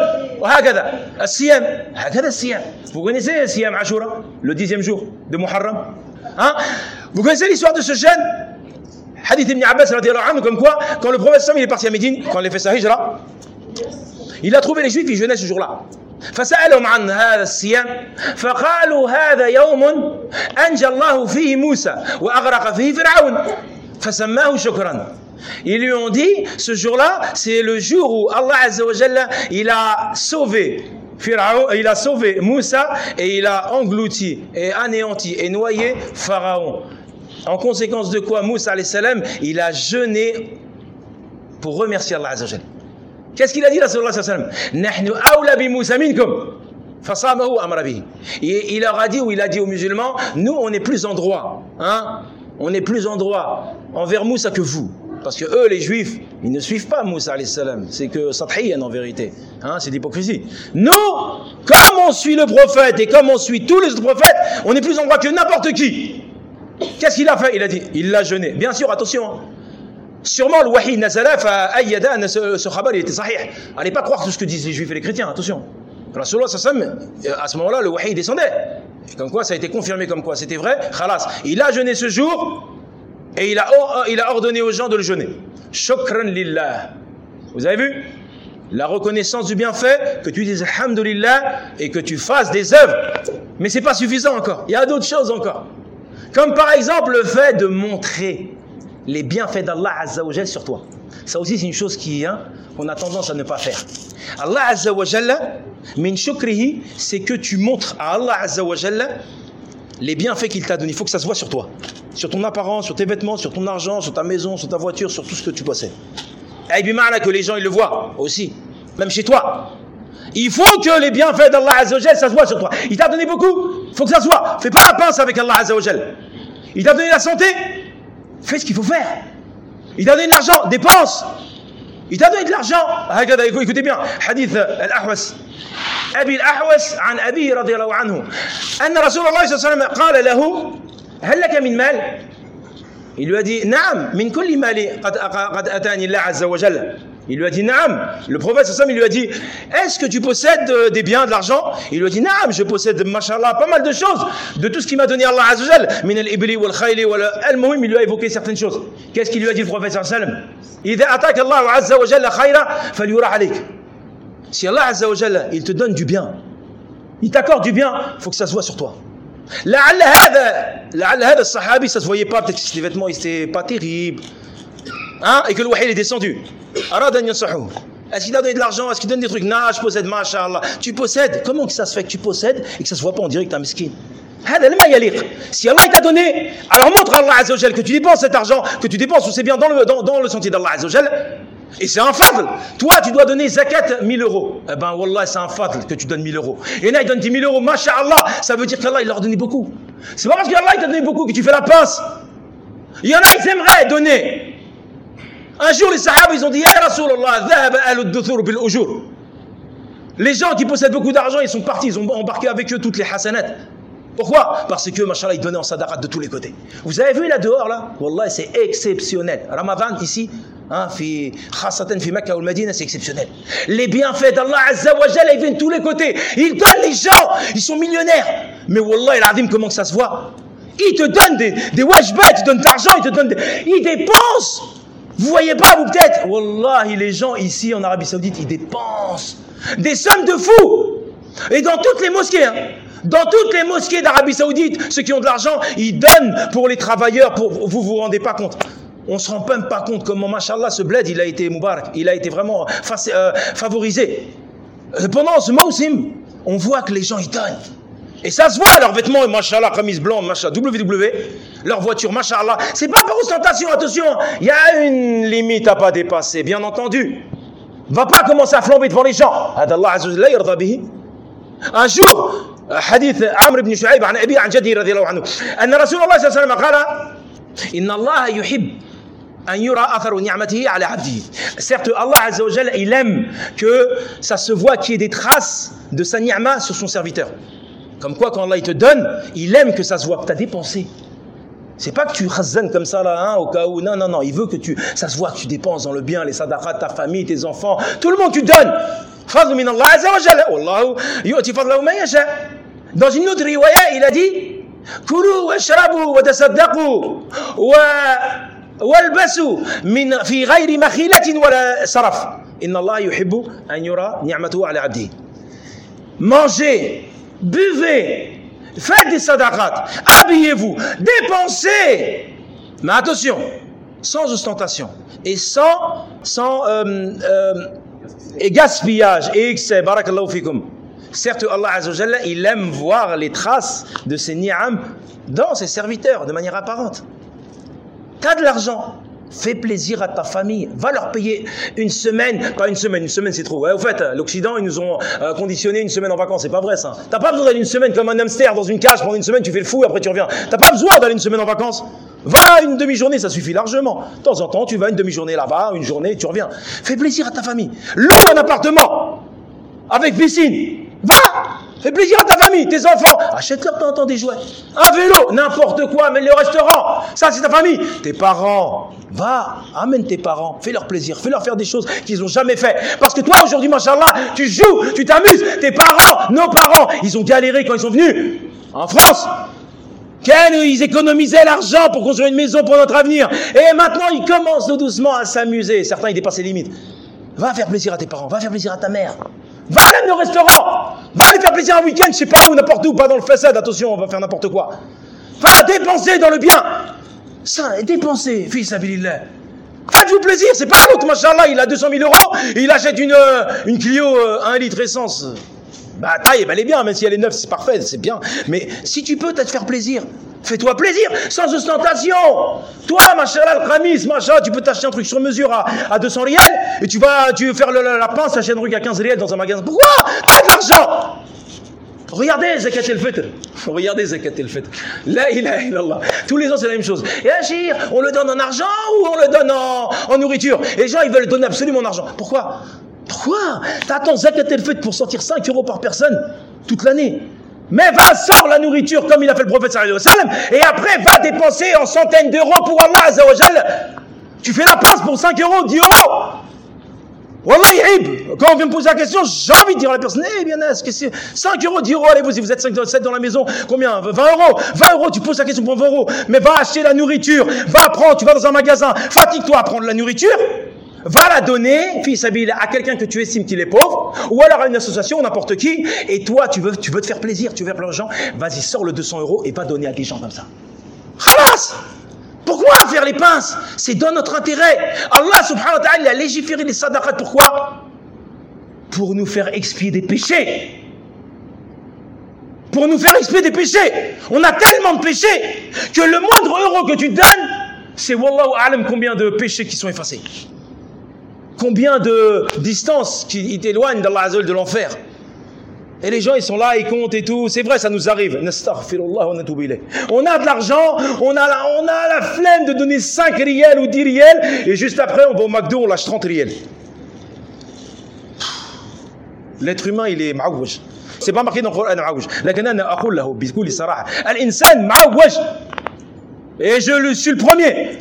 Vous connaissez le Siyam Ashura, le dixième jour de Muharram? Hein? Vous connaissez l'histoire de ce jeune? Hadith ibn Abbas radiallahu anhu, comme quoi, quand le prophète il est parti à Médine, quand il a fait sa hijra, il a trouvé les juifs, ils jeûnaient ce jour-là. فسألهم عن هذا الصيام فقالوا هذا يوم أنجى الله فيه موسى وأغرق فيه فرعون فسماه شكرا. Ils lui ont dit, ce jour-là, c'est le jour où Allah Azza wa Jalla, il a sauvé Pharaon, il a sauvé Moussa et il a englouti et anéanti et noyé Pharaon. En conséquence de quoi, Moussa alayhi salam, il a jeûné pour remercier Allah Azza wa Jalla. Qu'est-ce qu'il a dit, Rasulullah sallallahu alayhi wa sallam? Nahnu awla bi Moussa minkum. Fasamahu amra bihi. Et il leur a dit, ou il a dit aux musulmans, nous on est plus en droit, hein? On est plus en droit envers Moussa que vous. Parce que eux, les juifs, ils ne suivent pas Moussa alayhi salam. C'est que Sathiyan en vérité. Hein, c'est l'hypocrisie. Nous, comme on suit le prophète et comme on suit tous les autres prophètes, on est plus en droit que n'importe qui. Qu'est-ce qu'il a fait? Il a dit, il l'a jeûné. Bien sûr, attention. Hein. Sûrement, le wahi nazala fa ayyada, ce, ce khabar, il était sahih. Allez pas croire tout ce que disent les juifs et les chrétiens. Attention. Rasulullah sallallahu alayhi wa sallam, à ce moment-là, le wahi descendait. Et comme quoi, ça a été confirmé comme quoi c'était vrai. Khalas. Il a jeûné ce jour. Et il a, il a ordonné aux gens de le jeûner. Shukran lillah. Vous avez vu? La reconnaissance du bienfait, que tu dises alhamdulillah et que tu fasses des œuvres. Mais c'est pas suffisant encore. Il y a d'autres choses encore. Comme par exemple le fait de montrer les bienfaits d'Allah Azza wa Jalla sur toi. Ça aussi c'est une chose qui, hein, qu'on a tendance à ne pas faire. Allah Azza wa Jalla, min shukrihi, c'est que tu montres à Allah Azza wa Jalla les bienfaits qu'il t'a donnés. Il faut que ça se voit sur toi. Sur ton apparence, sur tes vêtements, sur ton argent, sur ta maison, sur ta voiture, sur tout ce que tu possèdes. Et bien que les gens ils le voient aussi. Même chez toi. Il faut que les bienfaits d'Allah Azza wa Jalla, ça se voit sur toi. Il t'a donné beaucoup. faut que ça soit. Fais pas la pince avec Allah Azza wa Jal. Il t'a donné la santé, fais ce qu'il faut faire. Il t'a donné de l'argent, dépense. Il t'a donné de l'argent. Écoutez bien, hadith al-Ahwas. أبي الأحوس عن أبيه رضي الله عنه أن رسول الله صلى الله عليه وسلم قال له هل لك من مال؟ Il lui a dit نعم من كل مال قد قد أتاني الله عز وجل. Il lui a dit نعم. Le prophète sallallahu alayhi wa sallam, il lui a dit est-ce que tu possèdes des biens, de l'argent? Il lui a dit نعم, je possède mashallah pas mal de choses de tout ce qui m'a donné Allah azza wa jal من الإبل والخيل والمهم. Il lui a évoqué certaines choses. Qu'est-ce qu'il lui a dit le prophète sallallahu alayhi wa sallam? إذا أتاك الله عز وجل خيرا فليرى عليك. Si Allah Azza wa Jalla, il te donne du bien, il t'accorde du bien, il faut que ça se voit sur toi. لعل هذا لعل هذا الصحابي, ça se voyait pas, peut-être que les vêtements étaient pas terribles, hein, et que le wahi est descendu. أراد أن ينصحه. Est-ce qu'il a donné de l'argent? Est-ce qu'il donne des trucs? Non, je possède, mashallah. Tu possèdes? Comment que ça se fait que tu possèdes et que ça se voit pas? On dirait que tu es un miskin. هذا لما يليق. Si Allah t'a donné, alors montre à Allah Azza wa Jalla que tu dépenses cet argent, que tu dépenses tous ces biens dans le, dans, dans le sentier d'Allah Azza wa Jalla. Et c'est un fadl. Toi, tu dois donner zakat mille euros. Eh ben, wallah, c'est un fadl que tu donnes mille euros. Et il y en a, ils donnent dix mille euros. Masha'Allah, ça veut dire qu'Allah, il leur a donné beaucoup. C'est pas parce qu'Allah, il t'a donné beaucoup que tu fais la pince. Il y en a, ils aimeraient donner. Un jour, les sahaba, ils ont dit, Ya Rasulallah, dhahaba al-duthur bil-ujur. Les gens qui possèdent beaucoup d'argent, ils sont partis, ils ont embarqué avec eux toutes les hasanat. Pourquoi? Parce que, mashallah, ils donnaient en sadaqat de tous les côtés. Vous avez vu là dehors, là? Wallah, c'est exceptionnel. Ramadan, ici, hein, fi, khasatan fi Mecca ou Medina, c'est exceptionnel. Les bienfaits d'Allah Azza wa Jalla, ils viennent de tous les côtés. Ils donnent les gens, ils sont millionnaires. Mais wallah, il adim, comment que ça se voit? Ils te donnent des, des wajbat, ils te donnent de l'argent, ils te donnent des, ils dépensent. Vous voyez pas, vous peut-être? Wallahi, les gens ici en Arabie Saoudite, ils dépensent des sommes de fous. Et dans toutes les mosquées, hein, dans toutes les mosquées d'Arabie Saoudite, ceux qui ont de l'argent, ils donnent pour les travailleurs, pour, vous vous rendez pas compte. On se rend même pas compte comment, mashallah, ce bled, il a été moubarak, il a été vraiment euh, favorisé. Pendant ce mausim, on voit que les gens, ils donnent. Et ça se voit, leurs vêtements, mashallah, chemise blanche, mashallah, W W, leur voiture, mashallah. C'est pas par ostentation, attention, il y a une limite à pas dépasser, bien entendu. Va pas commencer à flamber devant les gens. Un jour, حديث عمرو بن شعيب عن أبي عن جده رضي الله عنه أن رسول الله صلى الله عليه وسلم قال إن الله يحب أن يرى أثر نعمته على عبده. Certes, Allah Azza wa Jalla, il aime que ça se voit qu'il y ait des traces de sa ni'ma sur son serviteur. Comme quoi, quand Allah il te donne, il aime que ça se voit que tu as dépensé. C'est pas que tu khazzanes comme ça là, hein, au cas où. Non, non, non. Il veut que tu, ça se voit que tu dépenses dans le bien, les sadaqat, ta famille, tes enfants, tout le monde tu donnes. Fadl min Allah Azza wa Jalla. Wallahu yu'ti fadlahu man yasha. Dans une autre riwaya, il a dit Kulu washrabu wa tasaddaqu wa walbasu min fi ghayri makhilatin wala saraf. Inna Allah yuhibbu an yura ni'matahu ala 'abdihi. Mangez, buvez, faites des sadaqat, habillez-vous, dépensez. Mais attention, sans ostentation et sans sans euh, euh, et gaspillage et excès. Barakallahu fikum. Certes, Allah Azza wa Jalla, il aime voir les traces de ses ni'am dans ses serviteurs, de manière apparente. T'as de l'argent, fais plaisir à ta famille, va leur payer une semaine, pas une semaine, une semaine c'est trop. Ouais, au fait, l'Occident, ils nous ont euh, conditionné une semaine en vacances, c'est pas vrai ça. T'as pas besoin d'aller une semaine comme un hamster dans une cage, pendant une semaine tu fais le fou, après tu reviens. T'as pas besoin d'aller une semaine en vacances. Va une demi-journée, ça suffit largement. De temps en temps, tu vas une demi-journée là-bas, une journée, tu reviens. Fais plaisir à ta famille. Loue un appartement avec piscine. Va, fais plaisir à ta famille, tes enfants, achète-leur de temps en temps des jouets, un vélo, n'importe quoi, mets-le au restaurant, ça c'est ta famille, tes parents, va, amène tes parents, fais-leur plaisir, fais-leur faire des choses qu'ils n'ont jamais fait, parce que toi aujourd'hui, machallah, tu joues, tu t'amuses, tes parents, nos parents, ils ont galéré quand ils sont venus en France, ils économisaient l'argent pour construire une maison pour notre avenir, et maintenant ils commencent tout doucement à s'amuser, certains ils dépassent les limites. Va faire plaisir à tes parents, va faire plaisir à ta mère. Va même au restaurant. Va aller faire plaisir un week-end, je sais pas où, n'importe où, pas dans le façade, attention, on va faire n'importe quoi. Va dépenser dans le bien. Ça, dépenser, fils sabilillah. Faites-vous plaisir, c'est pas l'autre, machallah, il a deux cent mille euros, il achète une, une Clio un litre essence. Bah, taille, elle est bien, même si elle est neuve, c'est parfait, c'est bien. Mais si tu peux, t'as te faire plaisir. Fais-toi plaisir, sans ostentation. Toi, machallah, le khamis, machallah, tu peux t'acheter un truc sur mesure à, à deux cents riels, et tu vas, tu veux faire le, la, la pince, t'achètes un truc à quinze riels dans un magasin. Pourquoi? T'as de l'argent. Regardez Zakat el-Fitr. Regardez Zakat el-Fitr. La ilaha illallah. Tous les ans, c'est la même chose. Et Achir, on le donne en argent ou on le donne en, en nourriture? Et les gens, ils veulent donner absolument en argent. Pourquoi? Pourquoi? T'attends Zakat el-Fitr pour sortir cinq euros par personne toute l'année. Mais va, sors la nourriture comme il a fait le prophète sallallahu alayhi wa sallam. Et après, va dépenser en centaines d'euros pour Allah azza wa jalla. Tu fais la passe pour cinq euros, dix euros. Wallahi, quand on vient me poser la question, j'ai envie de dire à la personne, eh bien, est-ce que c'est cinq euros, dix euros, allez-vous, si vous êtes cinq, sept dans la maison, combien? vingt euros, vingt euros, tu poses la question pour vingt euros, mais va acheter la nourriture, va prendre, tu vas dans un magasin, fatigue-toi à prendre la nourriture, va la donner, fils Sabil, à quelqu'un que tu estimes qu'il est pauvre, ou alors à une association, n'importe qui, et toi, tu veux, tu veux te faire plaisir, tu veux faire plaisir aux gens, vas-y, sors le deux cents euros et va donner à des gens comme ça. Khalas! Pourquoi faire les pinces? C'est dans notre intérêt. Allah subhanahu wa ta'ala a légiféré les sadaqat. Pourquoi? Pour nous faire expier des péchés. Pour nous faire expier des péchés. On a tellement de péchés que le moindre euro que tu donnes, c'est wallahu a'lam combien de péchés qui sont effacés. Combien de distances qui t'éloignent d'Allah Azza wa Jalla, de l'enfer. Et les gens, ils sont là, ils comptent et tout. C'est vrai, ça nous arrive. Nastaghfirullah wa natubu ilayh. On a de l'argent, on a, la, on a la flemme de donner cinq riels ou dix riels, et juste après, on va au McDo, on lâche trente riels. L'être humain, il est ma'awwaj. C'est pas marqué dans le Coran, ma'awwaj. Lakin ana aqul lahu bi kulli saraha. Al-insan ma'awwaj. Et je le suis le premier.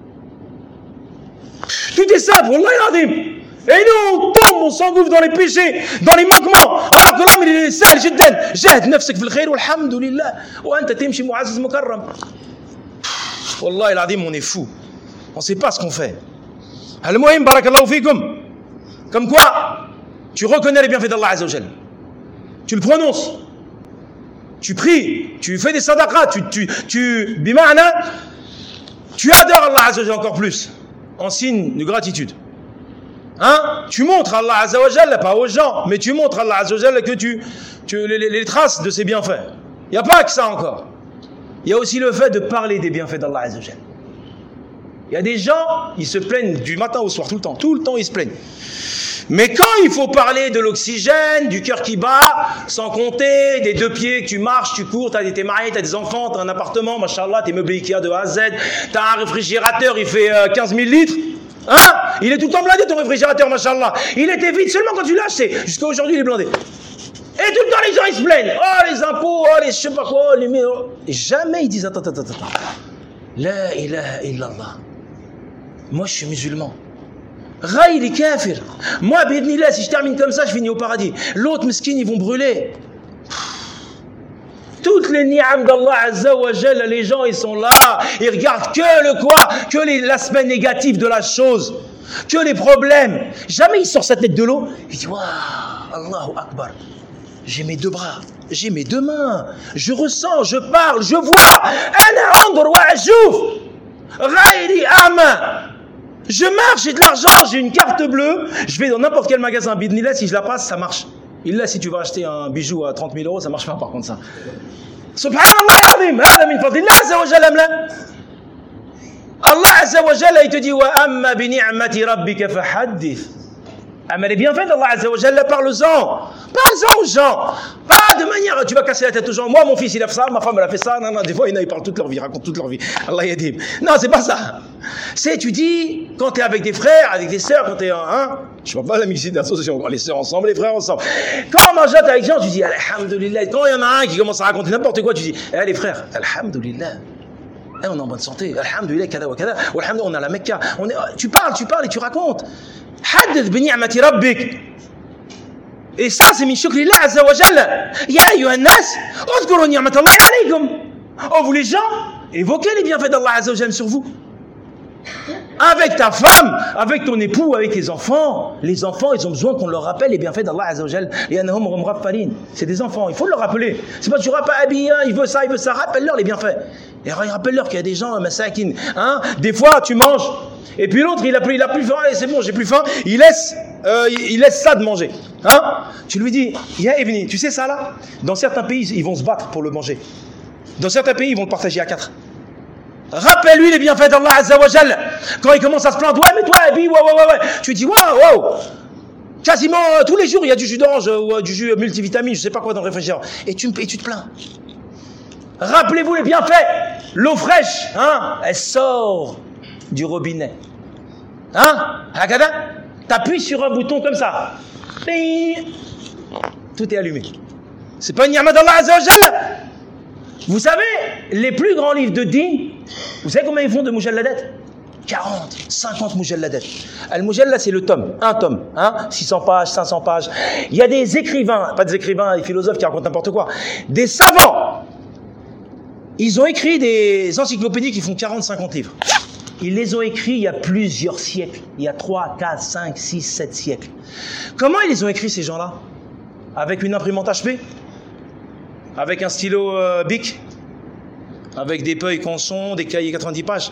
Tout est simple, wallahi l'adim. Et nous, on tombe, on s'engouffre dans les péchés, dans les manquements. Alors que l'homme, il est sale, jiddan. Jahd nafsik fil khair, walhamdulillah. Wa anta timshi mu'aziz mukarram. Wallahi l'adim, on est fou. On ne sait pas ce qu'on fait. Al-muhim, barakallahu fikum. Comme quoi, tu reconnais les bienfaits d'Allah Azza wa Jalla. Tu le prononces. Tu pries. Tu fais des sadaqas. Tu, tu, tu, bima'ana, tu adores Allah Azza wa Jalla encore plus. En signe de gratitude. Hein? Tu montres à Allah Azza wa Jalla, pas aux gens, mais tu montres à Allah Azza wa Jalla que tu, tu les, les, les traces de ses bienfaits. Il n'y a pas que ça encore. Il y a aussi le fait de parler des bienfaits d'Allah Azza wa Jalla. Il y a des gens, ils se plaignent du matin au soir, tout le temps. Tout le temps, ils se plaignent. Mais quand il faut parler de l'oxygène, du cœur qui bat, sans compter des deux pieds que tu marches, tu cours, t'as, t'es marié, t'as des enfants, t'as un appartement, machallah, t'es meublé Ikea de A à Z, t'as un réfrigérateur, il fait euh, quinze mille litres. Hein? Il est tout le temps blindé ton réfrigérateur, machallah. Il était vide seulement quand tu l'as acheté. Jusqu'à aujourd'hui, il est blindé. Et tout le temps, les gens, ils se plaignent. Oh, les impôts, oh, les je sais pas quoi, les... Et jamais ils disent, attends, attends, attends, attends. La ilaha illallah. Moi, je suis musulman. Ghayri kafir. Moi, bidnillah, si je termine comme ça, je finis au paradis. L'autre, meskin, ils vont brûler. Toutes les ni'am d'Allah Azza wa Jalla, les gens, ils sont là, ils regardent que le quoi, que les, l'aspect négatif de la chose, que les problèmes. Jamais il sort sa tête de l'eau, il dit, waouh, Allahu Akbar. J'ai mes deux bras, j'ai mes deux mains, je ressens, je parle, je vois. Ana andur wa ajouf. Ghayri a'ma. Je marche, j'ai de l'argent, j'ai une carte bleue, je vais dans n'importe quel magasin, bidnillah, si je la passe, ça marche. Il là, si tu vas acheter un bijou à trente mille euros, ça marche pas par contre ça. Subhanallah al-azim, hada min fadlillah azza wa jalla amla. Allah azza wa jalla, il te dit wa amma bi ni'mati rabbika fahaddith. Ah mais les bienfaits d'Allah azza wa jalla, parle-en. Parle-en aux gens. Pas de manière, tu vas casser la tête aux gens. Moi, mon fils, il a fait ça, ma femme, elle a fait ça. Non, non, des fois, ils parlent toute leur vie, racontent toute leur vie. Allah yadim. Non, c'est pas ça. C'est, tu dis, quand tu es avec des frères, avec des sœurs, quand tu es un, hein, je vois pas la mixité d'association, les sœurs ensemble, les frères ensemble. Quand on mange avec des gens, tu dis, alhamdulillah. Quand il y en a un qui commence à raconter n'importe quoi, tu dis, eh, les frères, alhamdulillah. Eh, on est en bonne santé, alhamdulillah, kada wa kada, alhamdulillah, on a la Mecca. On est, tu parles, tu parles et tu racontes. Haddith bi ni'mati rabbik. Et ça, c'est min shukrillah azza wa jalla. Ya ayyuhan nas, udhkuru ni'matallahi alaykum. Oh, vous les gens, évoquez les bienfaits d'Allah azza wa jalla sur vous. Avec ta femme, avec ton époux, avec tes enfants. Les enfants, ils ont besoin qu'on leur rappelle les bienfaits d'Allah azza wa jalla. C'est des enfants, il faut leur rappeler. C'est pas tu rappelles, ah bien, il veut ça, il veut ça, rappelle-leur les bienfaits. Et rappelle-leur qu'il y a des gens, masakin, hein, des fois, tu manges. Et puis l'autre, il a plus, il a plus faim, allez, c'est bon, j'ai plus faim. Il laisse, euh, il laisse ça de manger. Hein? Tu lui dis, ya ibni, tu sais ça là? Dans certains pays, ils vont se battre pour le manger. Dans certains pays, ils vont le partager à quatre. Rappelle-lui les bienfaits d'Allah Azza wa Jalla. Quand il commence à se plaindre, ouais, mais toi, Abi, ouais, ouais, ouais, ouais. Tu lui dis, waouh, waouh. Quasiment euh, tous les jours, il y a du jus d'orange euh, ou euh, du jus multivitamine, je sais pas quoi dans le réfrigérateur. Et tu, et tu te plains. Rappelez-vous les bienfaits. L'eau fraîche, hein, elle sort du robinet. Hein, Hakada, t'appuies sur un bouton comme ça. Tout est allumé. C'est pas une ni'ma d'Allah Azza wa Jalla. Vous savez, les plus grands livres de din, vous savez combien ils font de mujalladat? quarante, cinquante mujalladat. Al-mujallad, c'est le tome, un tome, hein, six cents pages, cinq cents pages. Il y a des écrivains, pas des écrivains, des philosophes qui racontent n'importe quoi, des savants. Ils ont écrit des encyclopédies qui font quarante, cinquante livres. Ils les ont écrits il y a plusieurs siècles. Il y a trois, quatre, cinq, six, sept siècles. Comment ils les ont écrits, ces gens-là? Avec une imprimante H P? Avec un stylo euh, Bic? Avec des feuilles Canson, des cahiers quatre-vingt-dix pages?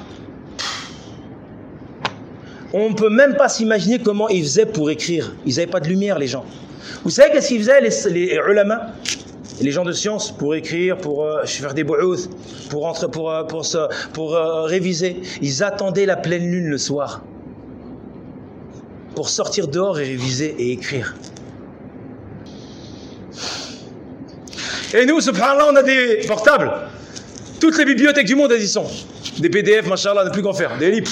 On ne peut même pas s'imaginer comment ils faisaient pour écrire. Ils n'avaient pas de lumière, les gens. Vous savez qu'est-ce qu'ils faisaient, les, les ulama, les gens de science, pour écrire, pour euh, faire des bu'uth, pour, entre, pour, euh, pour, se, pour euh, réviser? Ils attendaient la pleine lune le soir pour sortir dehors et réviser et écrire. Et nous, subhanallah, on a des portables. Toutes les bibliothèques du monde, elles y sont. Des P D F, machallah, on n'a plus qu'en faire. Des livres.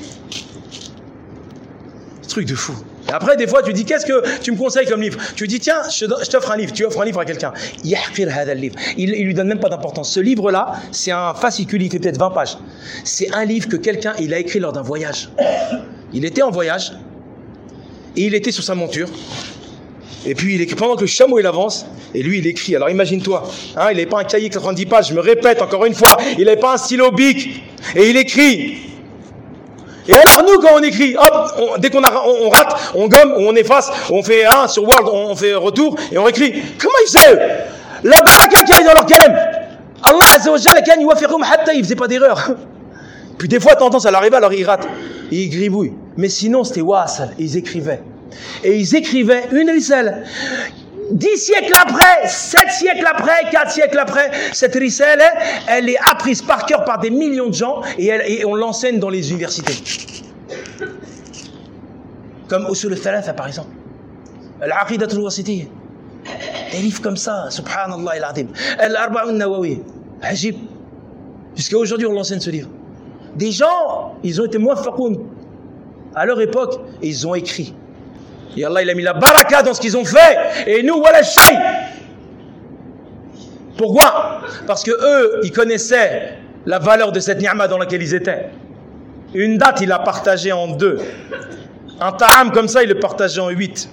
Truc de fou. Et après, des fois, tu dis, qu'est-ce que tu me conseilles comme livre? Tu dis, tiens, je t'offre un livre. Tu offres un livre à quelqu'un. Yahqir hada livre. Il, il lui donne même pas d'importance. Ce livre-là, c'est un fascicule, il fait peut-être vingt pages. C'est un livre que quelqu'un, il a écrit lors d'un voyage. Il était en voyage et il était sur sa monture. Et puis, il écrit, pendant que le chameau, il avance, et lui, il écrit. Alors, imagine-toi, hein, il n'avait pas un cahier quatre-vingt-dix pages, je me répète encore une fois, il n'avait pas un stylo Bic, et il écrit. Et alors nous, quand on écrit, hop, on, dès qu'on on, on rate, on gomme, on efface, on fait un sur Word, on, on fait retour et on écrit. Comment ils faisaient? La baraka qu'il y a dans leur kalam. Allah Azza wa Jalla kan yuwaffiqhum hatta, ils faisaient pas d'erreur. Puis des fois, t'entends, ça leur arrive, alors ils ratent, et ils gribouillent. Mais sinon, c'était wasal, ils écrivaient. Et ils écrivaient une risale. Dix siècles après, sept siècles après, quatre siècles après, cette risale, elle est apprise par cœur par des millions de gens et, elle, et on l'enseigne dans les universités. Comme Usul al-Thalatha par exemple. Al-Aqidat al-Wasitiyya. Des livres comme ça, subhanallah al-Azim. Al-Arba'un Nawawi. Ajib. Jusqu'à aujourd'hui, on l'enseigne ce livre. Des gens, ils ont été muwaffaqoun à leur époque et ils ont écrit. Et Allah, il a mis la baraka dans ce qu'ils ont fait. Et nous, voilà shay. Pourquoi? Parce que eux, ils connaissaient la valeur de cette ni'ma dans laquelle ils étaient. Une date, il l'a partagée en deux. Un ta'am comme ça, il le partageait en huit.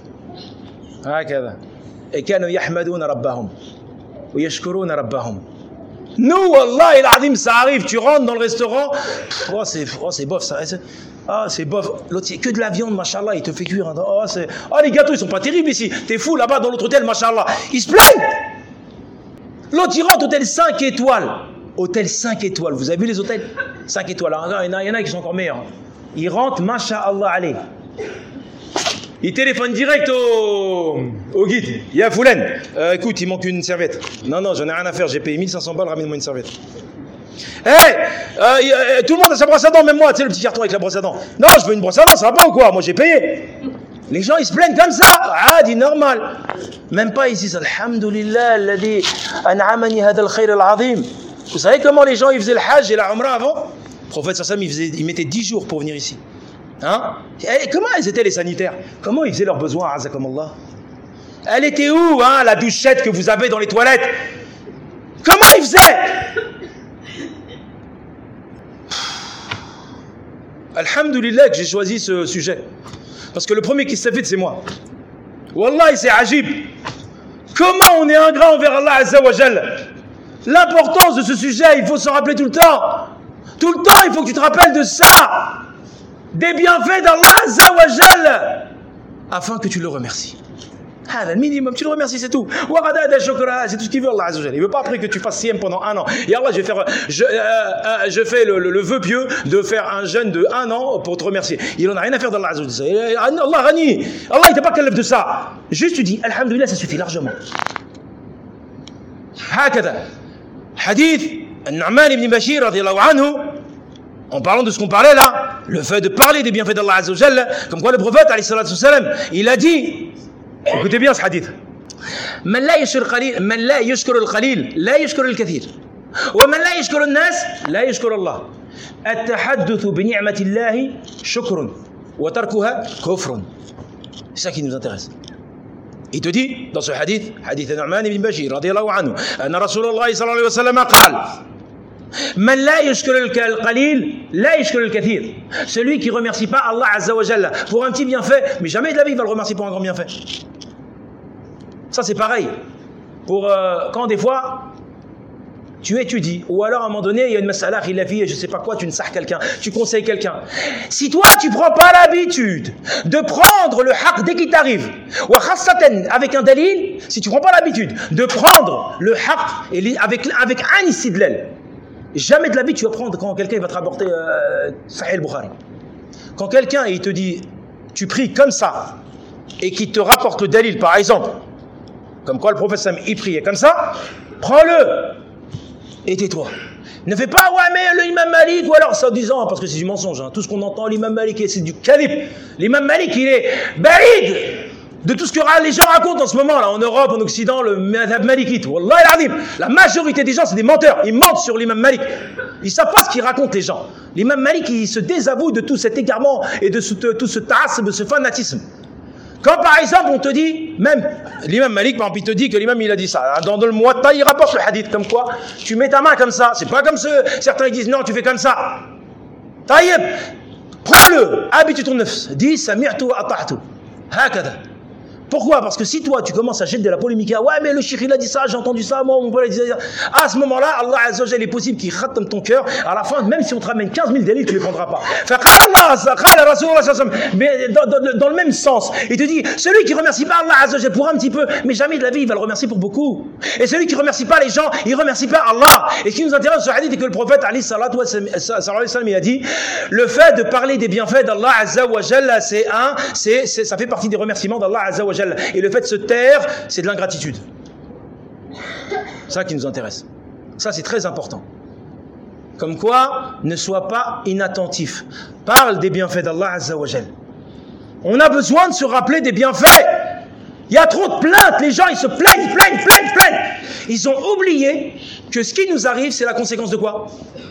Et kanu yahmadouna rabbahum. Ou yashkuruna rabbahum. Nous, wallah, il azim, ça arrive, tu rentres dans le restaurant, oh c'est oh, c'est bof, ça, ah c'est bof, l'autre c'est que de la viande, machallah, il te fait cuire, oh, c'est, oh les gâteaux ils sont pas terribles ici, t'es fou là-bas dans l'autre hôtel, machallah, ils se plaignent. L'autre il rentre hôtel cinq étoiles, hôtel cinq étoiles, vous avez vu les hôtels cinq étoiles, il y en a, il y en a qui sont encore meilleurs, ils rentrent, machallah, allez. Il téléphone direct au, au guide. Il y a Foulen. Euh, écoute, il manque une serviette. Non, non, j'en ai rien à faire. J'ai payé mille cinq cents balles, ramène-moi une serviette. Hé hey, euh, tout le monde a sa brosse à dents, même moi, tu sais, le petit carton avec la brosse à dents. Non, je veux une brosse à dents, ça va pas ou quoi? Moi, j'ai payé. Les gens, ils se plaignent comme ça. Ah, dit normal. Même pas, ils disent Alhamdulillah, alladhi an'amani hada al-khayr al-azim. Vous savez comment les gens, ils faisaient le hajj et la umrah avant? Le prophète sallam, il, faisait, il mettait dix jours pour venir ici. Hein? Et comment ils étaient les sanitaires? Comment ils faisaient leurs besoins, azakumullah? Elle était où, hein, la douchette que vous avez dans les toilettes? Comment ils faisaient? Alhamdulillah que j'ai choisi ce sujet. Parce que le premier qui s'est fait, c'est moi. Wallah, c'est ajib. Comment on est ingrat envers Allah Azza wa Jalla? L'importance de ce sujet, il faut s'en rappeler tout le temps. Tout le temps, il faut que tu te rappelles de ça. Des bienfaits d'Allah Azza wa Jalla, afin que tu le remercies. Ah, le minimum, tu le remercies, c'est tout. C'est tout ce qu'il veut, Allah Azza wa Jalla. Il ne veut pas après que tu fasses siyam pendant un an. Et Allah, je vais faire, je, euh, euh, je fais le, le, le vœu pieux de faire un jeûne de un an pour te remercier. Il n'en a rien à faire d'Allah Azza wa Jalla. Allah rani. Allah, il t'a pas calme de ça. Juste, tu dis, Alhamdulillah, ça suffit largement. Hakada. Hadith, An-Nu'man ibn Bashir, radiyallahu anhu, en parlant de ce qu'on parlait là. le fait de parler des bienfaits d'Allah Azza wa Jalla, comme quoi le prophète, alayhi salatu wassalam, il a dit, écoutez bien ce hadith, من لا يشكر القليل من لا يشكر القليل لا يشكر الكثير ومن لا يشكر الناس لا يشكر الله التحدث بنعمة الله شكر وتركها كفر. C'est ça qui nous intéresse. Il te dit dans ce hadith, hadith Nu'man ibn Bashir radiyallahu anhu, أن رسول الله صلى الله عليه وسلم قال من لا يشكر القليل لا يشكر الكثير. Celui qui remercie pas Allah Azza wa Jalla pour un petit bienfait, mais jamais de la vie il va le remercier pour un grand bienfait. Ça c'est pareil. Pour euh, quand des fois tu étudies, ou alors à un moment donné il y a une mas'ala khilafiyya, je sais pas quoi, tu ne quelqu'un, tu conseilles quelqu'un. Si toi tu prends pas l'habitude de prendre le haqq dès qu'il t'arrive, wa khassatan avec un dalil, si tu prends pas l'habitude de prendre le haqq avec avec un istidlal, jamais de la vie tu vas prendre quand quelqu'un va te rapporter euh, Sahih al-Bukhari. Quand quelqu'un il te dit tu pries comme ça et qu'il te rapporte le dalil par exemple, comme quoi le prophète Sam il priait comme ça, prends-le et tais-toi. Ne fais pas ouais mais l'imam Malik ou alors ça disant parce que c'est du mensonge, hein. Tout ce qu'on entend l'imam Malik c'est du kadhib. L'imam Malik il est barid de tout ce que les gens racontent en ce moment là en Europe, en Occident, le madhab malikite. Wallah al-azim, la majorité des gens c'est des menteurs, ils mentent sur l'imam Malik. Ils savent pas ce qu'ils racontent les gens. L'imam Malik il se désavoue de tout cet égarement et de ce, tout ce ta'assub, de ce fanatisme. Quand par exemple on te dit, même l'imam Malik par exemple il te dit que l'imam il a dit ça, dans le Muwatta il rapporte le hadith comme quoi tu mets ta main comme ça, c'est pas comme ceux, certains ils disent non tu fais comme ça. Taïeb, prends-le, habitue ton nefs, dis sami'tu wa ata'tu, hakada. Pourquoi? Parce que si toi tu commences à jeter de la polémique, ouais mais le cheikh il a dit ça, j'ai entendu ça, moi mon père il dit ça, à ce moment-là Allah Azza wa Jalla il est possible qu'il khatam ton cœur, à la fin même si on te ramène quinze mille délits tu ne les prendras pas. Mais dans, dans, dans le même sens, il te dit celui qui remercie pas Allah Azza wa Jalla pour un petit peu, mais jamais de la vie il va le remercier pour beaucoup. Et celui qui remercie pas les gens, il remercie pas Allah. Et ce qui nous intéresse ce hadith est que le prophète alayhi salatu wa sallam il a dit le fait de parler des bienfaits d'Allah Azza wa Jalla c'est un, c'est, c'est, ça fait partie des remerciements d'Allah Azza wa Jalla. Et le fait de se taire, c'est de l'ingratitude. C'est ça qui nous intéresse. Ça, c'est très important. Comme quoi, ne sois pas inattentif. Parle des bienfaits d'Allah Azza wa Jal. On a besoin de se rappeler des bienfaits. Il y a trop de plaintes. Les gens, ils se plaignent, plaignent, plaignent, plaignent. Ils ont oublié que ce qui nous arrive, c'est la conséquence de quoi?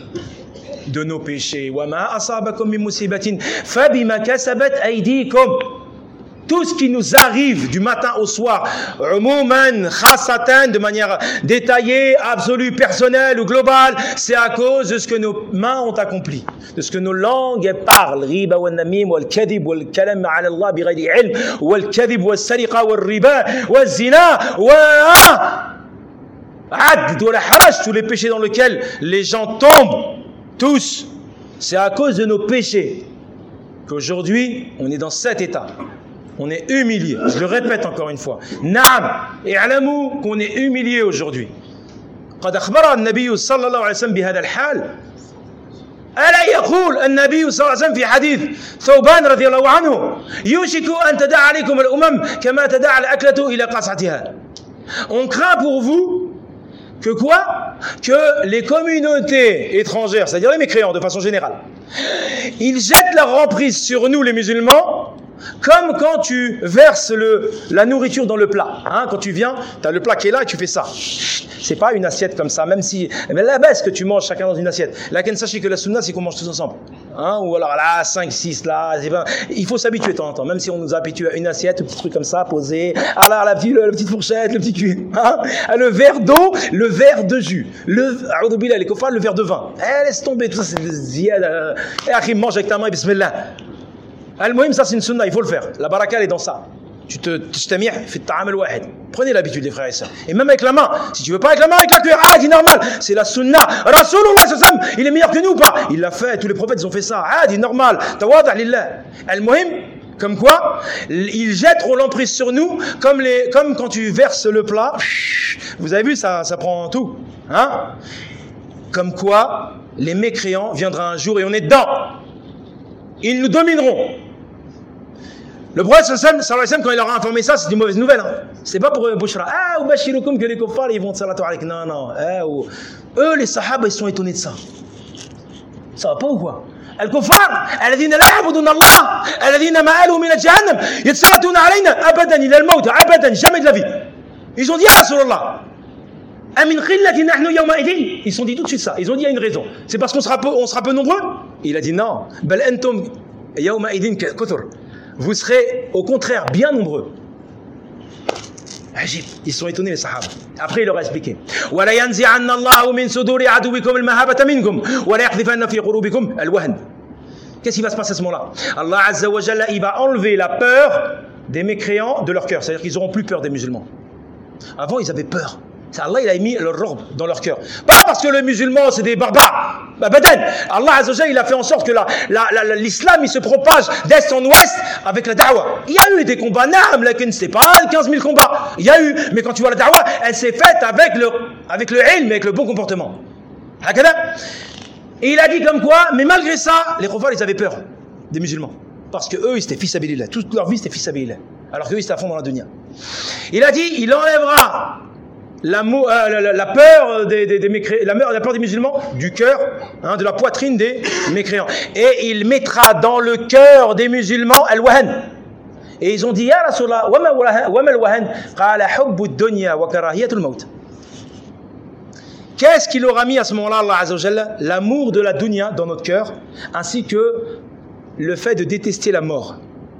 De nos péchés. Wa ma asabakum min musibatin fa bima kasabat aydikum. Tout ce qui nous arrive du matin au soir, umuman, khassatan, de manière détaillée, absolue, personnelle ou globale, c'est à cause de ce que nos mains ont accompli, de ce que nos langues parlent. Riba wal namim wal kadhib wal kalam ala Allah bighayri ilm wal kadhib wal sariqa wal riba wal zina wa ad wal haraj, tous les péchés dans lesquels les gens tombent, tous, c'est à cause de nos péchés qu'aujourd'hui on est dans cet état. On est humilié. Je le répète encore une fois. Naam, et alamou qu'on est humilié aujourd'hui. قد أخبر النبي صلى الله عليه وسلم بهذا الحال. ألا يقول النبي صلى الله عليه وسلم في حديث ثوبان رضي الله عنه يوشك أن تداعى عليكم الأمم كما تداعى الأكلة إلى قصعتها. On craint pour vous que quoi? Que les communautés étrangères, c'est-à-dire les mécréants de façon générale, ils jettent leur emprise sur nous les musulmans. Comme quand tu verses le, la nourriture dans le plat. Hein, quand tu viens, tu as le plat qui est là et tu fais ça. C'est pas une assiette comme ça, même si... Mais la baisse que tu manges chacun dans une assiette. Là, sachez que la sunna, c'est qu'on mange tous ensemble. Hein, ou alors là, cinq, six, là... Pas... Il faut s'habituer de temps en temps. Même si on nous habitue à une assiette, un petit truc comme ça, posé. Ah là, la petite, la petite fourchette, le petit cul. Hein, le verre d'eau, le verre de jus. Le, le verre de vin. Eh, laisse tomber, tout ça, c'est des ziyadas. Et après, mange avec ta main, bismillah. Al-Muhim, ça c'est une sunna, il faut le faire. La baraka elle est dans ça. Tu te t'amir, fais ta'amal wahid. Prenez l'habitude les frères et sœurs. Et même avec la main. Si tu veux pas avec la main, avec la cuillère, ah, c'est normal. C'est la sunna. Rasulullah sallallahu alayhi wa sallam, il est meilleur que nous ou pas? Il l'a fait, tous les prophètes ils ont fait ça. Ah, c'est normal. Tawada' lillah. Al-Muhim, comme quoi, ils jettent l'emprise sur nous, comme les, comme quand tu verses le plat. Vous avez vu, ça, ça prend tout. Hein? Comme quoi, les mécréants viendra un jour et on est dedans. Ils nous domineront. Le prophète sallallahu alayhi wa sallam, quand il leur a informé ça, c'est une mauvaise nouvelle. Hein. C'est pas pour Bouchra. Ah, ou bashirukum que les kuffars, ils vont salatu alayk. Non, non. Ah, ou... Eux, les sahaba, ils sont étonnés de ça. Ça va pas ou quoi? الكفار الذين لا يعبدون الله الذين مآلهم من جهنم يتسلطون علينا أبدا إلى الموت أبدا jamais de la vie. Ils ont dit ah Rasulallah amin qillati nahnu yawma'idin. Ils ont dit tout de suite ça. Ils ont dit il y a une raison. C'est parce qu'on sera peu, on sera peu nombreux. Il a dit non. Bal antum yawma'idin kathur. Vous serez au contraire bien nombreux. Ajib. Ils sont étonnés les sahaba. Après il leur a expliqué. Wa la yanzi'anna Allahu min suduri aduwikum al-mahabata minkum wa la yahdhifanna fi qulubikum al-wahn. Qu'est-ce qui va se passer à ce moment-là? Allah Azza wa Jalla, il va enlever la peur des mécréants de leur cœur. C'est-à-dire qu'ils n'auront plus peur des musulmans. Avant, ils avaient peur. Allah, il a mis leur robe dans leur cœur. Pas parce que les musulmans, c'est des barbares. Bah, baden. Allah Azza wa Jalla, il a fait en sorte que la, la, la, l'islam, il se propage d'est en ouest avec la da'wa. Il y a eu des combats, naam, lakin c'était pas quinze mille combats. Il y a eu, mais quand tu vois la da'wa, elle s'est faite avec le, avec le ilm, avec le bon comportement. Et il a dit comme quoi, mais malgré ça, les kuffar, ils avaient peur des musulmans. Parce que eux, ils étaient fils sabilillah. Toute leur vie, c'était fils sabilillah. Alors qu'eux, ils étaient à fond dans la dunya. Il a dit, il enlèvera la, euh, la, la, la peur des, des, des mécréants, la, la peur des musulmans du cœur, hein, de la poitrine des mécréants. Et il mettra dans le cœur des musulmans al-wahan. Et ils ont dit, ya Rasulallah, wa ma al-wahan? Qala hubbu ad-dunya wa karahiyatul maut. Qu'est-ce qu'il aura mis à ce moment-là, Allah Azza wa Jalla? L'amour de la dunya dans notre cœur, ainsi que le fait de détester la mort.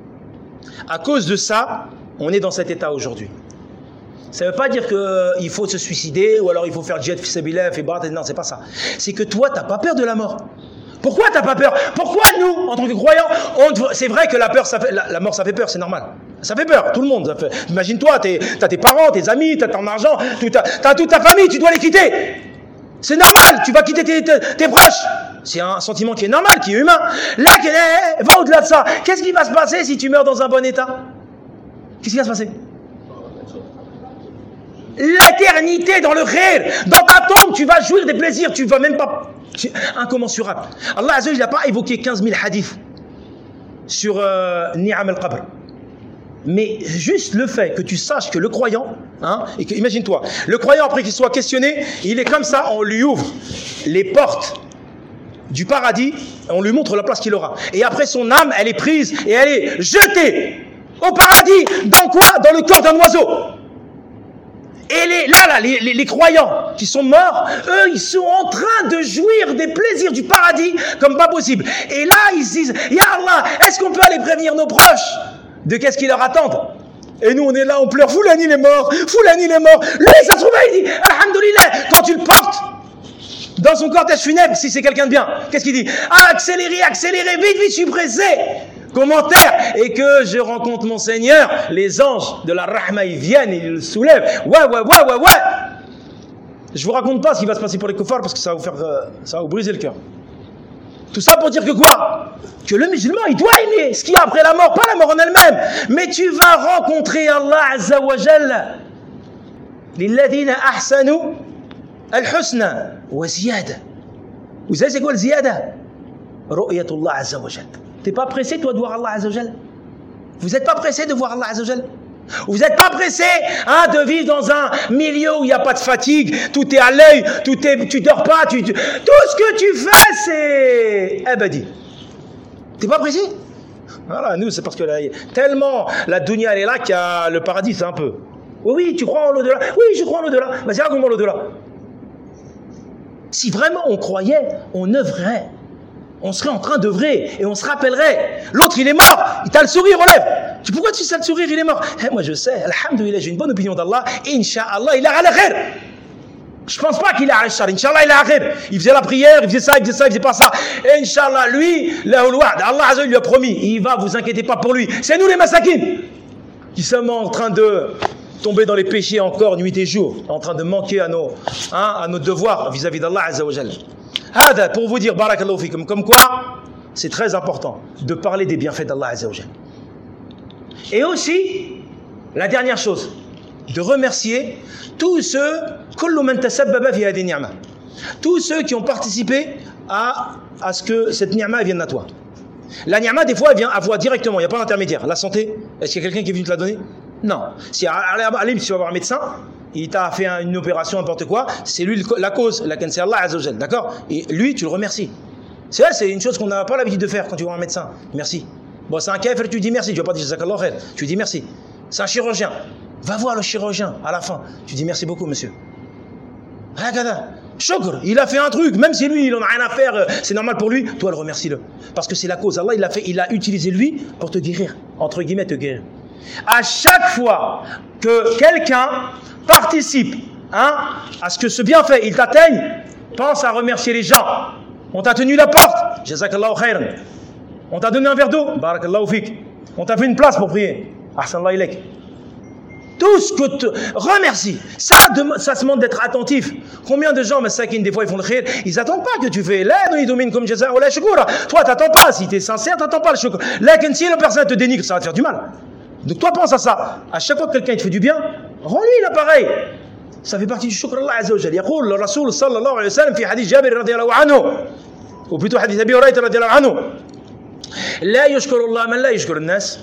À cause de ça, on est dans cet état aujourd'hui. Ça ne veut pas dire qu'il faut se suicider, ou alors il faut faire djihad fi sabilillah, fi barat, non, c'est pas ça. C'est que toi, tu n'as pas peur de la mort. Pourquoi tu n'as pas peur? Pourquoi nous, en tant que croyants, on... c'est vrai que la, peur, ça fait... la, la mort, ça fait peur, c'est normal. Ça fait peur, tout le monde. Fait... Imagine-toi, tu as tes parents, tes amis, tu as ton argent, tu as toute ta famille, tu dois les quitter. C'est normal, tu vas quitter tes, tes, tes proches. C'est un sentiment qui est normal, qui est humain. Là, va au-delà de ça. Qu'est-ce qui va se passer si tu meurs dans un bon état? Qu'est-ce qui va se passer? L'éternité dans le khair. Dans ta tombe, tu vas jouir des plaisirs. Tu vas même pas... Incommensurable. Allah Azza wa Jalla n'a pas évoqué quinze mille hadiths sur euh, Ni'am al-Qabr. Mais juste le fait que tu saches que le croyant, hein, et que, imagine-toi, le croyant après qu'il soit questionné, il est comme ça, on lui ouvre les portes du paradis, on lui montre la place qu'il aura. Et après son âme, elle est prise et elle est jetée au paradis. Dans quoi? Dans le corps d'un oiseau. Et les, là, là, les, les, les croyants qui sont morts, eux, ils sont en train de jouir des plaisirs du paradis comme pas possible. Et là, ils se disent, Ya Allah, est-ce qu'on peut aller prévenir nos proches de qu'est-ce qui leur attend? Et nous, on est là, on pleure, Foulani il est mort, Foulani il est mort. Lui, ça se trouve, il dit, Alhamdoulilah, quand tu le portes dans son cortège funèbre, si c'est quelqu'un de bien, qu'est-ce qu'il dit? Ah, accélérez, accélérez, vite, vite, je suis pressé. Commentaire, et que je rencontre mon Seigneur, les anges de la Rahma, ils viennent, ils le soulèvent. Ouais, ouais, ouais, ouais, ouais. Je vous raconte pas ce qui va se passer pour les kuffars parce que ça va vous faire, euh, ça va vous briser le cœur. Tout ça pour dire que quoi? Que le musulman, il doit aimer ce qu'il y a après la mort, pas la mort en elle-même. Mais tu vas rencontrer Allah Azza wa Jalla. Lilladhina ahsanu al-husna wa ziyada. Vous savez c'est quoi le ziyada? Ru'yatullah Azza wa Jalla. T'es pas pressé toi de voir Allah Azza wa Jalla? Vous n'êtes pas pressé de voir Allah Azza wa Jalla? Vous n'êtes pas pressé hein, de vivre dans un milieu où il n'y a pas de fatigue, tout est à l'œil, tout est, tu dors pas, tu, tu, tout ce que tu fais c'est abadi. T'es pas pressé? Voilà, nous c'est parce que là, tellement la dunya elle est là qu'il y a le paradis, c'est un peu. Oui, oui, tu crois en l'au-delà? Oui, je crois en l'au-delà. Vas-y, raconte-moi l'au-delà. Si vraiment on croyait, on œuvrerait. On serait en train d'œuvrer et on se rappellerait. L'autre, il est mort, il t'a le sourire aux lèvres. Pourquoi tu sais le sourire, il est mort? Eh, moi, je sais, alhamdoulilah, j'ai une bonne opinion d'Allah. Inch'Allah, il a à la khair. Je pense pas qu'il a à la shar. Inch'Allah, il a à la khair. Il faisait la prière, il faisait ça, il faisait ça, il faisait pas ça. Inch'Allah, lui, là, Allah Azza lui a promis. Il va, vous inquiétez pas pour lui. C'est nous les massakines qui sommes en train de tomber dans les péchés encore nuit et jour, en train de manquer à nos, hein, à nos devoirs vis-à-vis d'Allah Azza wa Jalla. Hada, pour vous dire, barakallahu fikum, comme quoi, c'est très important de parler des bienfaits d'Allah Azza wa Jalla. Et aussi, la dernière chose, de remercier tous ceux, kullu man tasabbaba fi hadhihi ni'ma, tous ceux qui ont participé à, à ce que cette ni'ma vienne à toi. La ni'ma, des fois, elle vient à toi directement, il n'y a pas d'intermédiaire. La santé, est-ce qu'il y a quelqu'un qui est venu te la donner? Non. Si Alim, si tu vas voir un médecin, il t'a fait une opération, n'importe quoi, c'est lui la cause, la c'est Allah Azza wa Jalla, d'accord? Et lui, tu le remercies. C'est vrai, c'est une chose qu'on n'a pas l'habitude de faire quand tu vois un médecin. Merci. Bon, c'est un kafir, tu dis merci. Tu ne vas pas dire jazakallah khair. Tu dis merci. C'est un chirurgien. Va voir le chirurgien à la fin. Tu dis merci beaucoup, monsieur. Regarde. Shukr, il a fait un truc, même si lui il en a rien à faire, c'est normal pour lui, toi le remercie-le. Parce que c'est la cause. Allah il a fait, il a utilisé lui pour te guérir, entre guillemets te guérir. À chaque fois que quelqu'un participe hein, à ce que ce bienfait il t'atteigne, pense à remercier les gens. On t'a tenu la porte, jazakallahu khairan. On t'a donné un verre d'eau, barakallahu fik. On t'a fait une place pour prier, ahsanallahu ilayk. Tout ce que te remercie. Ça, de, ça se demande d'être attentif. Combien de gens, masakin, des fois ils font le khir, ils n'attendent pas que tu fais la nuidoumine comme jaza ou la shukura. Toi, t'attends pas. Si tu es sincère, t'attends pas le shukura. Là, si la personne te dénigre, ça va te faire du mal. Donc toi, pense à ça. À chaque fois que quelqu'un te fait du bien, rends-lui l'appareil. Ça fait partie du shukr Allah Azza wa Jalla. يقول le Rasoul sallallahu alayhi wa sallam في حديث جابر رضي الله عنه ou plutôt حديث أبي هريرة رضي الله عنه لا يشكر الله من لا يشكر الناس.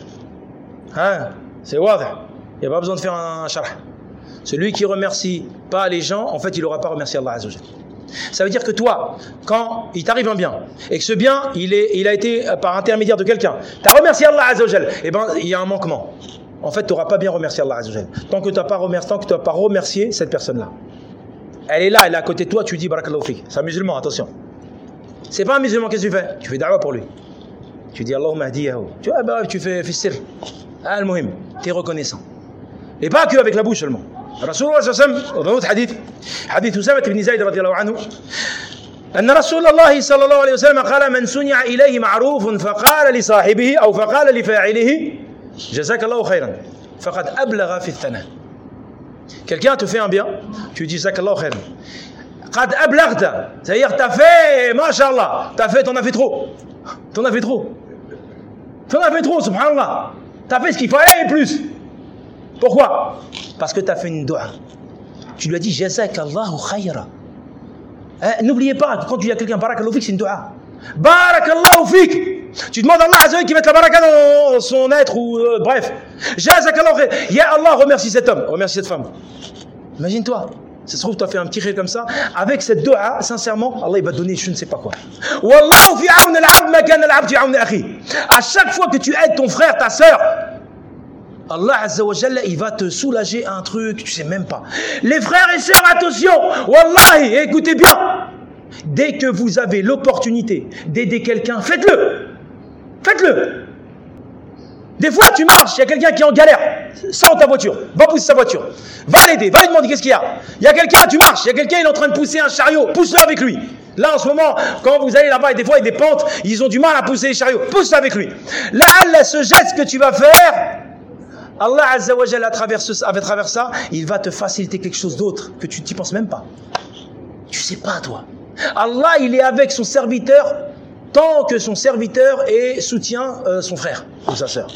ها c'est واضح. Il n'y a pas besoin de faire un charh. Celui qui remercie pas les gens, en fait, il n'aura pas remercié Allah Azza wa Jalla. Ça veut dire que toi, quand il t'arrive un bien, et que ce bien, il, est, il a été par intermédiaire de quelqu'un, tu as remercié Allah Azza wa Jalla, eh bien, il y a un manquement. En fait, tu n'auras pas bien remercié Allah Azza wa Jalla. Tant que tu n'as pas remercié, tant que tu n'as pas remercié cette personne-là. Elle est là, elle est à côté de toi, tu dis barakallahu fik. C'est un musulman, attention. C'est pas un musulman, qu'est-ce que tu fais? Tu fais da'wa pour lui. Tu dis Allahumma hdiyahu. Tu vois, bah, tu fais fissir. Al-muhim, tu es reconnaissant. Et pas que avec la bouche seulement. Rasulullah sallallahu alayhi wa sallam, dans notre hadith, hadith Usama ibn Zayd radiyallahu anhu, أن رسول الله صلى الله عليه وسلم قال من صنع إليه معروف فقال لصاحبه أو فقال لفاعله جزاك الله خيرا فقد أبلغ في الثناء. Quelqu'un te fait un bien, tu dis جزاك الله خيرا. قد أبلغت, c'est-à-dire t'as fait, mashallah, t'as fait, t'en as fait trop, t'en as fait trop, t'en as fait trop, subhanallah, t'as fait ce qu'il fallait et plus. Pourquoi? Parce que tu as fait une dua. Tu lui as dit jazakallahu khayra. Eh, n'oubliez pas que quand tu dis à quelqu'un barakallahu fik, c'est une dua. Barakallahu fik. Tu demandes à Allah Azza wa Jalla qui mette la baraka dans son être ou euh, bref. Jazakallahu khayra. Ya Allah, remercie cet homme, remercie cette femme. Imagine-toi. Ça se trouve, tu as fait un petit khayr comme ça. Avec cette dua, sincèrement, Allah il va te donner je ne sais pas quoi. Wallahu fi aoun al-abd ma kana al-abd fi aoun akhi. À chaque fois que tu aides ton frère, ta sœur, Allah Azza wa Jalla, il va te soulager un truc, tu sais même pas. Les frères et sœurs, attention, wallahi, écoutez bien. Dès que vous avez l'opportunité d'aider quelqu'un, faites-le. Faites-le. Des fois, tu marches, il y a quelqu'un qui est en galère. Sors ta voiture, va pousser sa voiture. Va l'aider, va lui demander qu'est-ce qu'il y a. Il y a quelqu'un, tu marches, il y a quelqu'un, il est en train de pousser un chariot, pousse-le avec lui. Là, en ce moment, quand vous allez là-bas, et des fois, il y a des pentes, ils ont du mal à pousser les chariots. Pousse-le avec lui. Là, Allah, ce geste que tu vas faire, Allah Azza wa Jalla, à travers, ce, à travers ça, il va te faciliter quelque chose d'autre que tu n'y penses même pas. Tu sais pas, toi. Allah, il est avec son serviteur tant que son serviteur est, soutient euh, son frère ou sa sœur.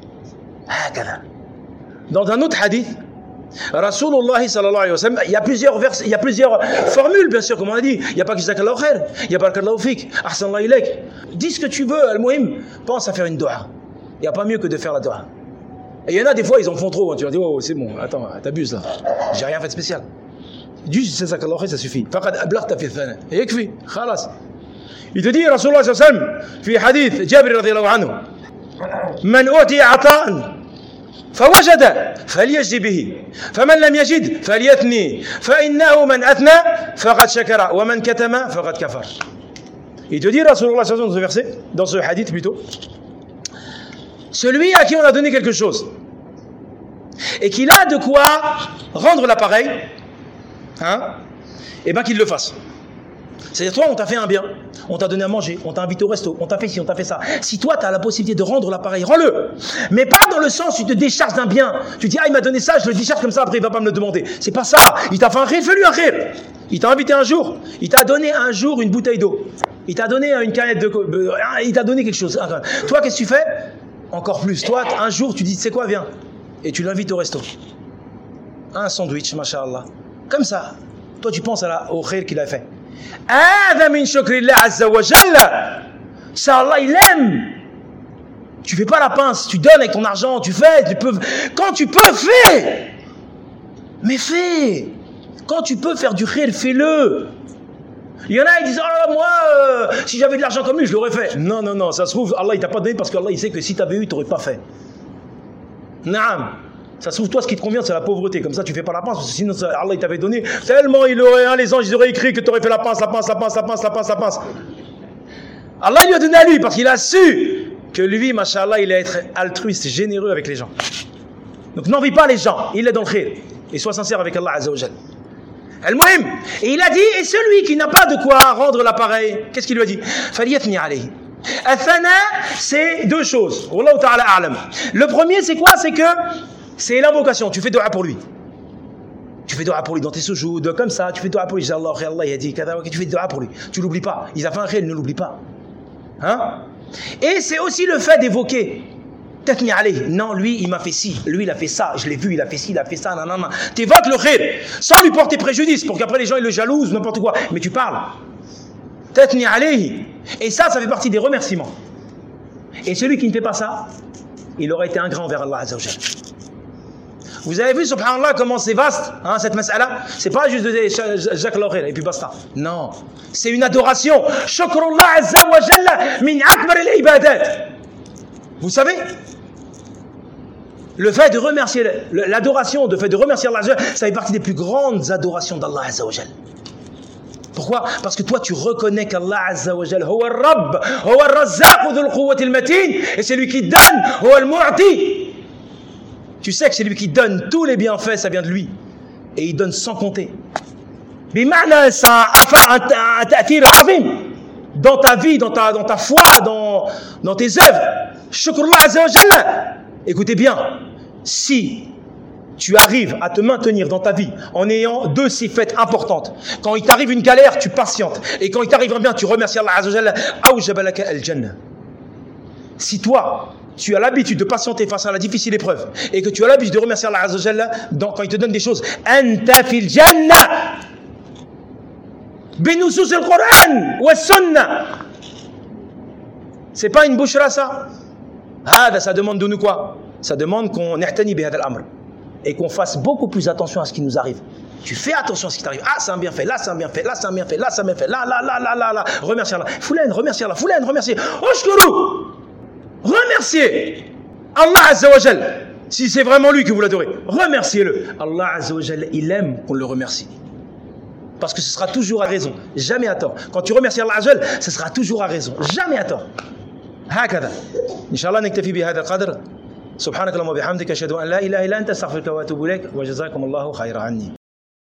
Dans un autre hadith, Rasulullah sallallahu alayhi wa sallam, il y a plusieurs vers, il y a plusieurs formules, bien sûr, comme on a dit. Il n'y a pas que jazakallahu khair, il n'y a pas barakallahu fik, ahsanallahu ilayk. Dis ce que tu veux, al-muhim, pense à faire une dua. Il n'y a pas mieux que de faire la dua. Et il y en a des fois, ils en font trop. Tu vas dire, oh, c'est bon, attends, t'abuses là. J'ai rien fait de spécial. Dis jazakallahu khair, ça suffit. Faqad ablaghta fi thana. Et yakfi, khalas. Il te dit, Rasulullah sallallahu alayhi wa sallam, fi hadith Jabir radiyallahu anhu, man u'ti ata'an فوجد فليجزي به فمن لم يجد فليثني فإنه من أثنى فقد شكر ومن كتم فقد كفر. Il te dit, Rasulullah sallallahu alayhi wa sallam, dans ce verset, dans ce hadith plutôt, celui à qui on a donné quelque chose et qu'il a de quoi rendre l'appareil, hein, et bien qu'il le fasse. C'est-à-dire, toi, on t'a fait un bien, on t'a donné à manger, on t'a invité au resto, on t'a fait ci, on t'a fait ça. Si toi, tu as la possibilité de rendre l'appareil, rends-le. Mais pas dans le sens où tu te décharges d'un bien. Tu dis, ah, il m'a donné ça, je le décharge comme ça, après, il va pas me le demander. C'est pas ça. Il t'a fait un khir, fais-lui un khir. Il t'a invité un jour, il t'a donné un jour une bouteille d'eau. Il t'a donné une canette de... Il t'a donné quelque chose. Toi, qu'est-ce que tu fais? Encore plus. Toi, un jour, tu dis, tu sais quoi, viens. Et tu l'invites au resto. Un sandwich, masha'Allah. Comme ça. Toi, tu penses à la, au khir qu'il a fait. هذا من شكر الله عز وجل. Ça, Allah, il aime. Tu fais pas la pince, tu donnes avec ton argent, tu fais, tu peux. Quand tu peux, fais. Mais fais. Quand tu peux faire du khir, fais-le. Il y en a, ils disent, oh moi, euh, si j'avais de l'argent comme lui, je l'aurais fait. Non, non, non, ça se trouve, Allah, il t'a pas donné parce qu'Allah, il sait que si tu avais eu, tu n'aurais pas fait. Naam. Ça se trouve, toi, ce qui te convient, c'est la pauvreté. Comme ça, tu fais pas la pince, parce que sinon, ça, Allah, il t'avait donné. Tellement, il aurait, hein, les anges, ils auraient écrit que tu aurais fait la pince, la pince, la pince, la pince, la pince, la pince. Allah, il lui a donné à lui, parce qu'il a su que lui, machallah, il allait être altruiste, généreux avec les gens. Donc, n'envie pas les gens. Il est dans le khir. Et sois sincère avec Allah, Azza wa Jal. Al-Muhim. Et il a dit, et celui qui n'a pas de quoi rendre l'appareil, qu'est-ce qu'il lui a dit? Faliyatni alayhi. Athana, c'est deux choses. Wallahu ta'ala a'lam. Le premier, c'est quoi? C'est que c'est l'invocation. Tu fais dua pour lui. Tu fais dua pour lui dans tes sujouds, comme ça. Tu fais dua pour lui. Allah, Allah, il a dit, tu fais dua pour lui. Tu l'oublies pas. Il a fait un khir, ne l'oublie pas. Hein? Et c'est aussi le fait d'évoquer. Tatni alayhi. Non, lui, il m'a fait ci. Lui, il a fait ça. Je l'ai vu, il a fait ci, il a fait ça. Nanana. Tu évoques le khir sans lui porter préjudice pour qu'après les gens ils le jalousent, n'importe quoi. Mais tu parles. Tatni alayhi. Et ça, ça fait partie des remerciements. Et celui qui ne fait pas ça, il aurait été ingrat envers Allah Azza wa Jal. Vous avez vu, subhanallah, comment c'est vaste, hein, cette mas'ala. C'est pas juste de dire Jacques Lorel et puis basta. Non, c'est une adoration. Shukrullah Azza wa Jalla min akbar al-ibadat. Vous savez, le fait de remercier, l'adoration, le fait de remercier Allah Azza wa Jalla, ça fait partie des plus grandes adorations d'Allah Azza wa Jalla. Pourquoi? Parce que toi tu reconnais qu'Allah Azza wa Jalla huwa ar-Rabb, huwa ar-Razzaq dhul quwwati al-matin, et c'est lui qui donne, huwa al-Mu'ti. Tu sais que c'est lui qui donne tous les bienfaits, ça vient de lui. Et il donne sans compter. Bima'na, ça a un ta'thir azim dans ta vie, dans ta, dans ta foi, dans, dans tes œuvres. Shukrullah Azza wa Jalla. Écoutez bien, si tu arrives à te maintenir dans ta vie en ayant deux sifettes importantes, quand il t'arrive une galère, tu patientes. Et quand il t'arrive un bien, tu remercies Allah Azza wa Jalla. Awjaba laka al-jannah. Si toi, tu as l'habitude de patienter face à la difficile épreuve et que tu as l'habitude de remercier Allah Azza wa Jalla quand il te donne des choses, anta fil jannah binusus al-Qur'an wa sunnah. C'est pas une bouchra ça. Ah, ça demande de nous quoi? Ça demande qu'on ihtani bi hadha al-amr et qu'on fasse beaucoup plus attention à ce qui nous arrive. Tu fais attention à ce qui t'arrive. Ah, c'est un bienfait, là c'est un bienfait, là c'est un bienfait, là c'est un bienfait, là, là, là, là, là, là. Remercie Allah. Foulen, remercie Allah. Foulen, remercie. Oshkuru. Remerciez Allah Azza wa Jal. Si c'est vraiment lui que vous l'adorez, remerciez-le. Allah Azza wa Jal, il aime qu'on le remercie. Parce que ce sera toujours à raison, jamais à tort. Quand tu remercies Allah Azza wa Jal, ce sera toujours à raison, jamais à tort. هكذا إن شاء الله نكتفي بهذا القدر. سبحانك اللهم وبحمدك أشهد أن لا إله إلا أنت أستغفرك وأتوب إليك وجزاكم الله خيرا عني.